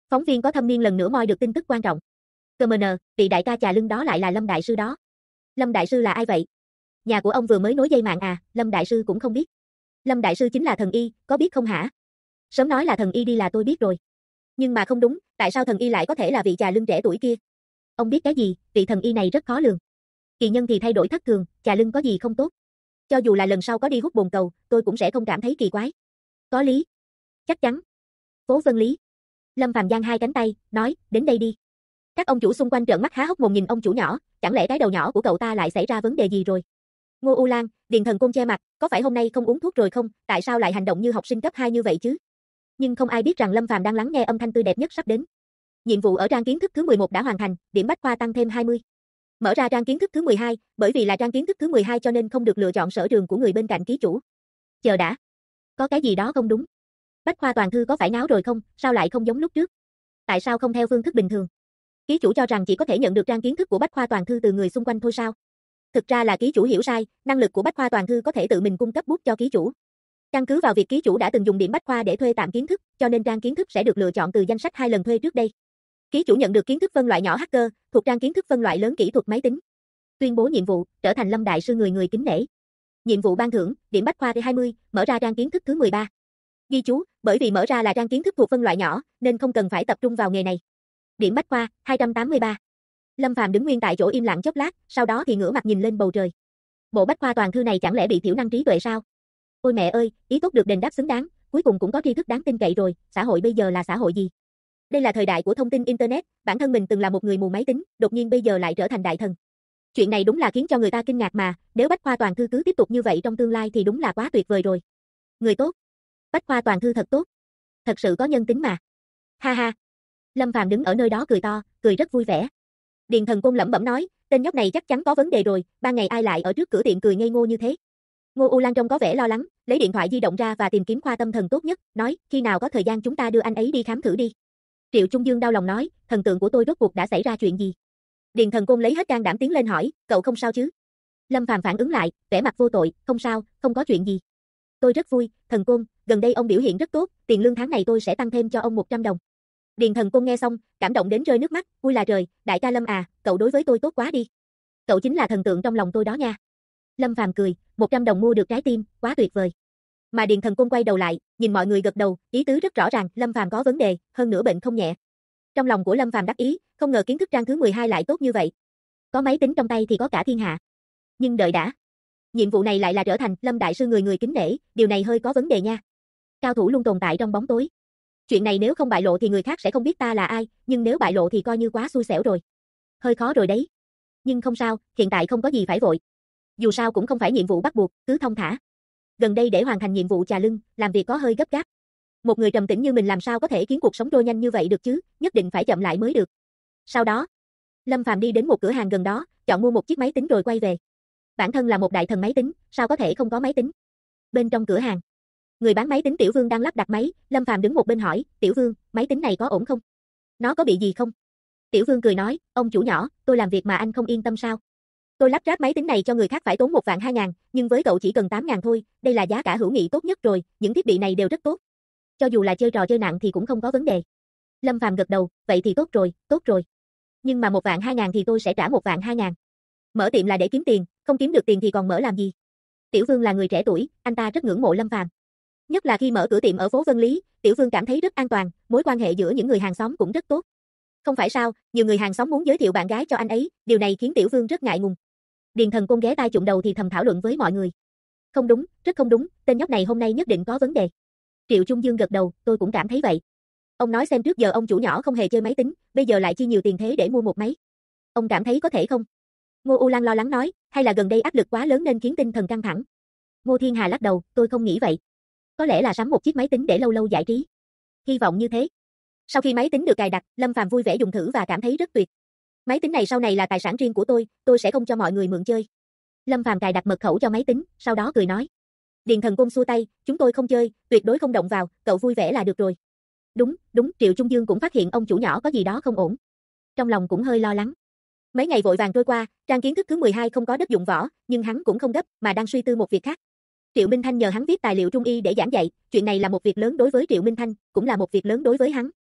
Speaker 1: Phóng viên có thâm niên lần nữa moi được tin tức quan trọng. CMN, vị đại ca chà lưng đó lại là Lâm đại sư đó. Lâm đại sư là ai vậy? Nhà của ông vừa mới nối dây mạng à? Lâm đại sư cũng không biết. Lâm đại sư chính là thần y, có biết không hả? Sớm nói là thần y đi là tôi biết rồi. Nhưng mà không đúng, tại sao thần y lại có thể là vị chà lưng trẻ tuổi kia? Ông biết cái gì, vị thần y này rất khó lường. Kỳ nhân thì thay đổi thất thường, chà lưng có gì không tốt. Cho dù là lần sau có đi hút bồn cầu, tôi cũng sẽ không cảm thấy kỳ quái. Có lý. Chắc chắn. Phố Vân Lý. Lâm Phàm giang hai cánh tay, nói, đến đây đi. Các ông chủ xung quanh trợn mắt há hốc mồm nhìn ông chủ nhỏ, chẳng lẽ cái đầu nhỏ của cậu ta lại xảy ra vấn đề gì rồi? Ngô U Lan, Điền Thần Côn che mặt, có phải hôm nay không uống thuốc rồi không, tại sao lại hành động như học sinh cấp 2 như vậy chứ? Nhưng không ai biết rằng Lâm Phàm đang lắng nghe âm thanh tươi đẹp nhất sắp đến. Nhiệm vụ ở trang kiến thức thứ 11 đã hoàn thành, điểm bách khoa tăng thêm 20. Mở ra trang kiến thức thứ 12, bởi vì là trang kiến thức thứ 12 cho nên không được lựa chọn sở trường của người bên cạnh ký chủ. Chờ đã. Có cái gì đó không đúng. Bách khoa toàn thư có phải ngáo rồi không, sao lại không giống lúc trước? Tại sao không theo phương thức bình thường? Ký chủ cho rằng chỉ có thể nhận được trang kiến thức của Bách khoa toàn thư từ người xung quanh thôi sao? Thực ra là ký chủ hiểu sai, năng lực của Bách khoa toàn thư có thể tự mình cung cấp bút cho ký chủ. Căn cứ vào việc ký chủ đã từng dùng điểm Bách khoa để thuê tạm kiến thức, cho nên trang kiến thức sẽ được lựa chọn từ danh sách 2 lần thuê trước đây. Ký chủ nhận được kiến thức phân loại nhỏ hacker, thuộc trang kiến thức phân loại lớn kỹ thuật máy tính. Tuyên bố nhiệm vụ, trở thành Lâm đại sư người người kính nể. Nhiệm vụ ban thưởng, điểm Bách khoa thứ 20, mở ra trang kiến thức thứ 13. Ghi chú, bởi vì mở ra là trang kiến thức thuộc phân loại nhỏ, nên không cần phải tập trung vào nghề này. Điểm Bách khoa 283. Lâm Phàm đứng nguyên tại chỗ im lặng chốc lát, sau đó thì ngửa mặt nhìn lên bầu trời. Bộ Bách khoa toàn thư này chẳng lẽ bị thiểu năng trí tuệ sao? Ôi mẹ ơi, ý tốt được đền đáp xứng đáng, cuối cùng cũng có tri thức đáng tin cậy rồi, xã hội bây giờ là xã hội gì? Đây là thời đại của thông tin internet, bản thân mình từng là một người mù máy tính, đột nhiên bây giờ lại trở thành đại thần. Chuyện này đúng là khiến cho người ta kinh ngạc mà, nếu Bách khoa toàn thư cứ tiếp tục như vậy trong tương lai thì đúng là quá tuyệt vời rồi. Người tốt. Bách khoa toàn thư thật tốt. Thật sự có nhân tính mà. Ha ha. Lâm Phàm đứng ở nơi đó cười to, cười rất vui vẻ. Điền Thần Côn lẩm bẩm nói, tên nhóc này chắc chắn có vấn đề rồi, ban ngày ai lại ở trước cửa tiệm cười ngây ngô như thế. Ngô U Lan trông có vẻ lo lắng, lấy điện thoại di động ra và tìm kiếm khoa tâm thần tốt nhất, nói, khi nào có thời gian chúng ta đưa anh ấy đi khám thử đi. Triệu Trung Dương đau lòng nói, thần tượng của tôi rốt cuộc đã xảy ra chuyện gì? Điền Thần Côn lấy hết can đảm tiến lên hỏi, cậu không sao chứ? Lâm Phàm phản ứng lại, vẻ mặt vô tội, không sao, không có chuyện gì. Tôi rất vui, Thần Côn, gần đây ông biểu hiện rất tốt, tiền lương tháng này tôi sẽ tăng thêm cho ông 100 đồng. Điền Thần Côn nghe xong, cảm động đến rơi nước mắt, vui là trời, đại ca Lâm à, cậu đối với tôi tốt quá đi. Cậu chính là thần tượng trong lòng tôi đó nha. Lâm Phàm cười, 100 đồng mua được trái tim, quá tuyệt vời. Mà Điền Thần Côn quay đầu lại, nhìn mọi người gật đầu, ý tứ rất rõ ràng, Lâm Phàm có vấn đề, hơn nữa bệnh không nhẹ. Trong lòng của Lâm Phàm đắc ý, không ngờ kiến thức trang thứ 12 lại tốt như vậy. Có máy tính trong tay thì có cả thiên hạ. Nhưng đợi đã. Nhiệm vụ này lại là trở thành Lâm đại sư người người kính nể, điều này hơi có vấn đề nha. Cao thủ luôn tồn tại trong bóng tối. Chuyện này nếu không bại lộ thì người khác sẽ không biết ta là ai, nhưng nếu bại lộ thì coi như quá xui xẻo rồi. Hơi khó rồi đấy. Nhưng không sao, hiện tại không có gì phải vội. Dù sao cũng không phải nhiệm vụ bắt buộc, cứ thong thả. Gần đây để hoàn thành nhiệm vụ chà lưng, làm việc có hơi gấp gáp. Một người trầm tĩnh như mình làm sao có thể khiến cuộc sống trôi nhanh như vậy được chứ, nhất định phải chậm lại mới được. Sau đó, Lâm Phàm đi đến một cửa hàng gần đó, chọn mua một chiếc máy tính rồi quay về. Bản thân là một đại thần máy tính, sao có thể không có máy tính? Bên trong cửa hàng, người bán máy tính Tiểu Vương đang lắp đặt máy, Lâm Phàm đứng một bên hỏi, Tiểu Vương, máy tính này có ổn không? Nó có bị gì không? Tiểu Vương cười nói, ông chủ nhỏ, tôi làm việc mà anh không yên tâm sao? Tôi lắp ráp máy tính này cho người khác phải tốn 1.200.000, nhưng với cậu chỉ cần 8.000 thôi, đây là giá cả hữu nghị tốt nhất rồi, những thiết bị này đều rất tốt. Cho dù là chơi trò chơi nặng thì cũng không có vấn đề. Lâm Phàm gật đầu, vậy thì tốt rồi, tốt rồi. Nhưng mà 1.200.000 thì tôi sẽ trả 1.200.000. Mở tiệm là để kiếm tiền, không kiếm được tiền thì còn mở làm gì? Tiểu Vương là người trẻ tuổi, anh ta rất ngưỡng mộ Lâm Phàm. Nhất là khi mở cửa tiệm ở phố Vân Lý, Tiểu Vương cảm thấy rất an toàn, mối quan hệ giữa những người hàng xóm cũng rất tốt. Không phải sao, nhiều người hàng xóm muốn giới thiệu bạn gái cho anh ấy, điều này khiến Tiểu Vương rất ngại ngùng. Điền Thần Côn ghé tai chụng đầu thì thầm thảo luận với mọi người. Không đúng, rất không đúng, tên nhóc này hôm nay nhất định có vấn đề. Triệu Trung Dương gật đầu, tôi cũng cảm thấy vậy. Ông nói xem trước giờ ông chủ nhỏ không hề chơi máy tính, bây giờ lại chi nhiều tiền thế để mua một máy. Ông cảm thấy có thể không? Ngô U Lan lo lắng nói, hay là gần đây áp lực quá lớn nên khiến tinh thần căng thẳng. Ngô Thiên Hà lắc đầu, tôi không nghĩ vậy. Có lẽ là sắm một chiếc máy tính để lâu lâu giải trí. Hy vọng như thế. Sau khi máy tính được cài đặt, Lâm Phàm vui vẻ dùng thử và cảm thấy rất tuyệt. Máy tính này sau này là tài sản riêng của tôi sẽ không cho mọi người mượn chơi. Lâm Phàm cài đặt mật khẩu cho máy tính, sau đó cười nói. Điền Thần Côn xua tay, chúng tôi không chơi, tuyệt đối không động vào, cậu vui vẻ là được rồi. Đúng, Triệu Trung Dương cũng phát hiện ông chủ nhỏ có gì đó không ổn. Trong lòng cũng hơi lo lắng. Mấy ngày vội vàng trôi qua, trang kiến thức thứ 12 không có đất dụng võ, nhưng hắn cũng không gấp, mà đang suy tư một việc khác. Triệu Minh Thanh nhờ hắn viết tài liệu trung y để giảng dạy, chuyện này là một việc lớn đối với Triệu Minh Thanh, cũng là một việc lớn đối với hắn.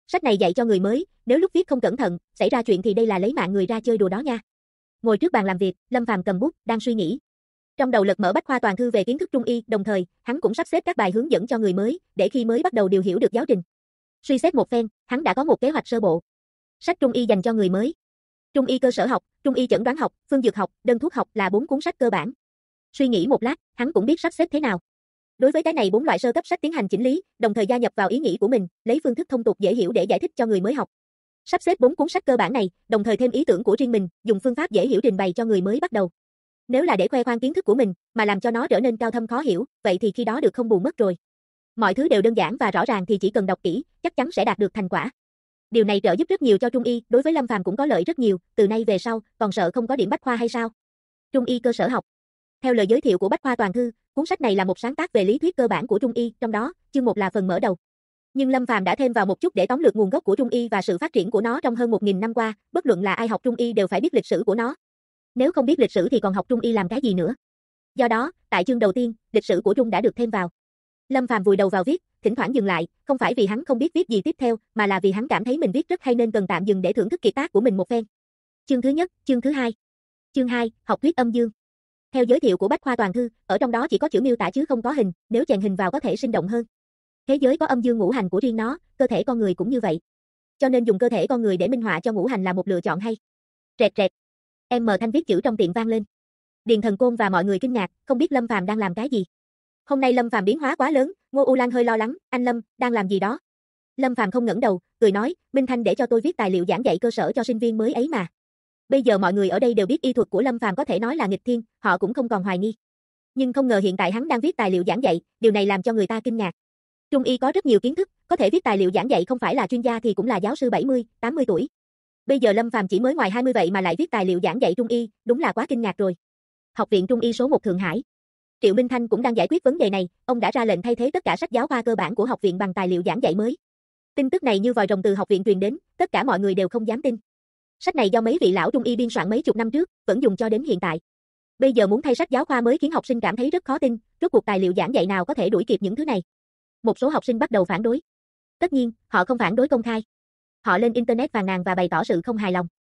Speaker 1: Sách này dạy cho người mới, nếu lúc viết không cẩn thận, xảy ra chuyện thì đây là lấy mạng người ra chơi đùa đó nha. Ngồi trước bàn làm việc, Lâm Phàm cầm bút, đang suy nghĩ. Trong đầu lật mở bách khoa toàn thư về kiến thức Trung y, đồng thời, hắn cũng sắp xếp các bài hướng dẫn cho người mới, để khi mới bắt đầu đều hiểu được giáo trình. Suy xét một phen, hắn đã có một kế hoạch sơ bộ. Sách Trung y dành cho người mới. Trung y cơ sở học, Trung y chẩn đoán học, phương dược học, đơn thuốc học là 4 cuốn sách cơ bản. Suy nghĩ một lát, hắn cũng biết sắp xếp thế nào. Đối với cái này 4 loại sơ cấp sách tiến hành chỉnh lý, đồng thời gia nhập vào ý nghĩ của mình, lấy phương thức thông tục dễ hiểu để giải thích cho người mới học. Sắp xếp 4 cuốn sách cơ bản này, đồng thời thêm ý tưởng của riêng mình, dùng phương pháp dễ hiểu trình bày cho người mới bắt đầu. Nếu là để khoe khoang kiến thức của mình, mà làm cho nó trở nên cao thâm khó hiểu, vậy thì khi đó được không bù mất rồi. Mọi thứ đều đơn giản và rõ ràng thì chỉ cần đọc kỹ, chắc chắn sẽ đạt được thành quả. Điều này trợ giúp rất nhiều cho Trung y, đối với Lâm Phàm cũng có lợi rất nhiều, từ nay về sau, còn sợ không có điểm bách khoa hay sao? Trung y cơ sở học. Theo lời giới thiệu của Bách khoa toàn thư, cuốn sách này là một sáng tác về lý thuyết cơ bản của Trung y, trong đó, chương 1 là phần mở đầu. Nhưng Lâm Phàm đã thêm vào một chút để tóm lược nguồn gốc của Trung y và sự phát triển của nó trong hơn 1000 năm qua, bất luận là ai học Trung y đều phải biết lịch sử của nó. Nếu không biết lịch sử thì còn học Trung y làm cái gì nữa? Do đó, tại chương đầu tiên, lịch sử của Trung đã được thêm vào. Lâm Phàm vùi đầu vào viết, thỉnh thoảng dừng lại, không phải vì hắn không biết viết gì tiếp theo, mà là vì hắn cảm thấy mình viết rất hay nên cần tạm dừng để thưởng thức kiệt tác của mình một phen. Chương thứ nhất, chương thứ hai. Chương 2, học thuyết âm dương. Theo giới thiệu của Bách khoa toàn thư, ở trong đó chỉ có chữ miêu tả chứ không có hình, nếu chèn hình vào có thể sinh động hơn. Thế giới có âm dương ngũ hành của riêng nó, cơ thể con người cũng như vậy. Cho nên dùng cơ thể con người để minh họa cho ngũ hành là một lựa chọn hay. Rẹt rẹt. M Thanh viết chữ trong tiệm vang lên. Điền Thần Côn và mọi người kinh ngạc, không biết Lâm Phàm đang làm cái gì. Hôm nay Lâm Phàm biến hóa quá lớn, Ngô U Lan hơi lo lắng, anh Lâm, đang làm gì đó? Lâm Phàm không ngẩng đầu, cười nói, Minh Thanh để cho tôi viết tài liệu giảng dạy cơ sở cho sinh viên mới ấy mà. Bây giờ mọi người ở đây đều biết y thuật của Lâm Phàm có thể nói là nghịch thiên, họ cũng không còn hoài nghi. Nhưng không ngờ hiện tại hắn đang viết tài liệu giảng dạy, điều này làm cho người ta kinh ngạc. Trung y có rất nhiều kiến thức, có thể viết tài liệu giảng dạy không phải là chuyên gia thì cũng là giáo sư 70, 80 tuổi. Bây giờ Lâm Phàm chỉ mới ngoài 20 vậy mà lại viết tài liệu giảng dạy Trung y, đúng là quá kinh ngạc rồi. Học viện Trung y số 1 Thượng Hải. Triệu Minh Thanh cũng đang giải quyết vấn đề này, ông đã ra lệnh thay thế tất cả sách giáo khoa cơ bản của học viện bằng tài liệu giảng dạy mới. Tin tức này như vòi rồng từ học viện truyền đến, tất cả mọi người đều không dám tin. Sách này do mấy vị lão Trung y biên soạn mấy chục năm trước, vẫn dùng cho đến hiện tại. Bây giờ muốn thay sách giáo khoa mới khiến học sinh cảm thấy rất khó tin, rốt cuộc tài liệu giảng dạy nào có thể đuổi kịp những thứ này. Một số học sinh bắt đầu phản đối. Tất nhiên, họ không phản đối công khai. Họ lên internet phàn nàn và bày tỏ sự không hài lòng.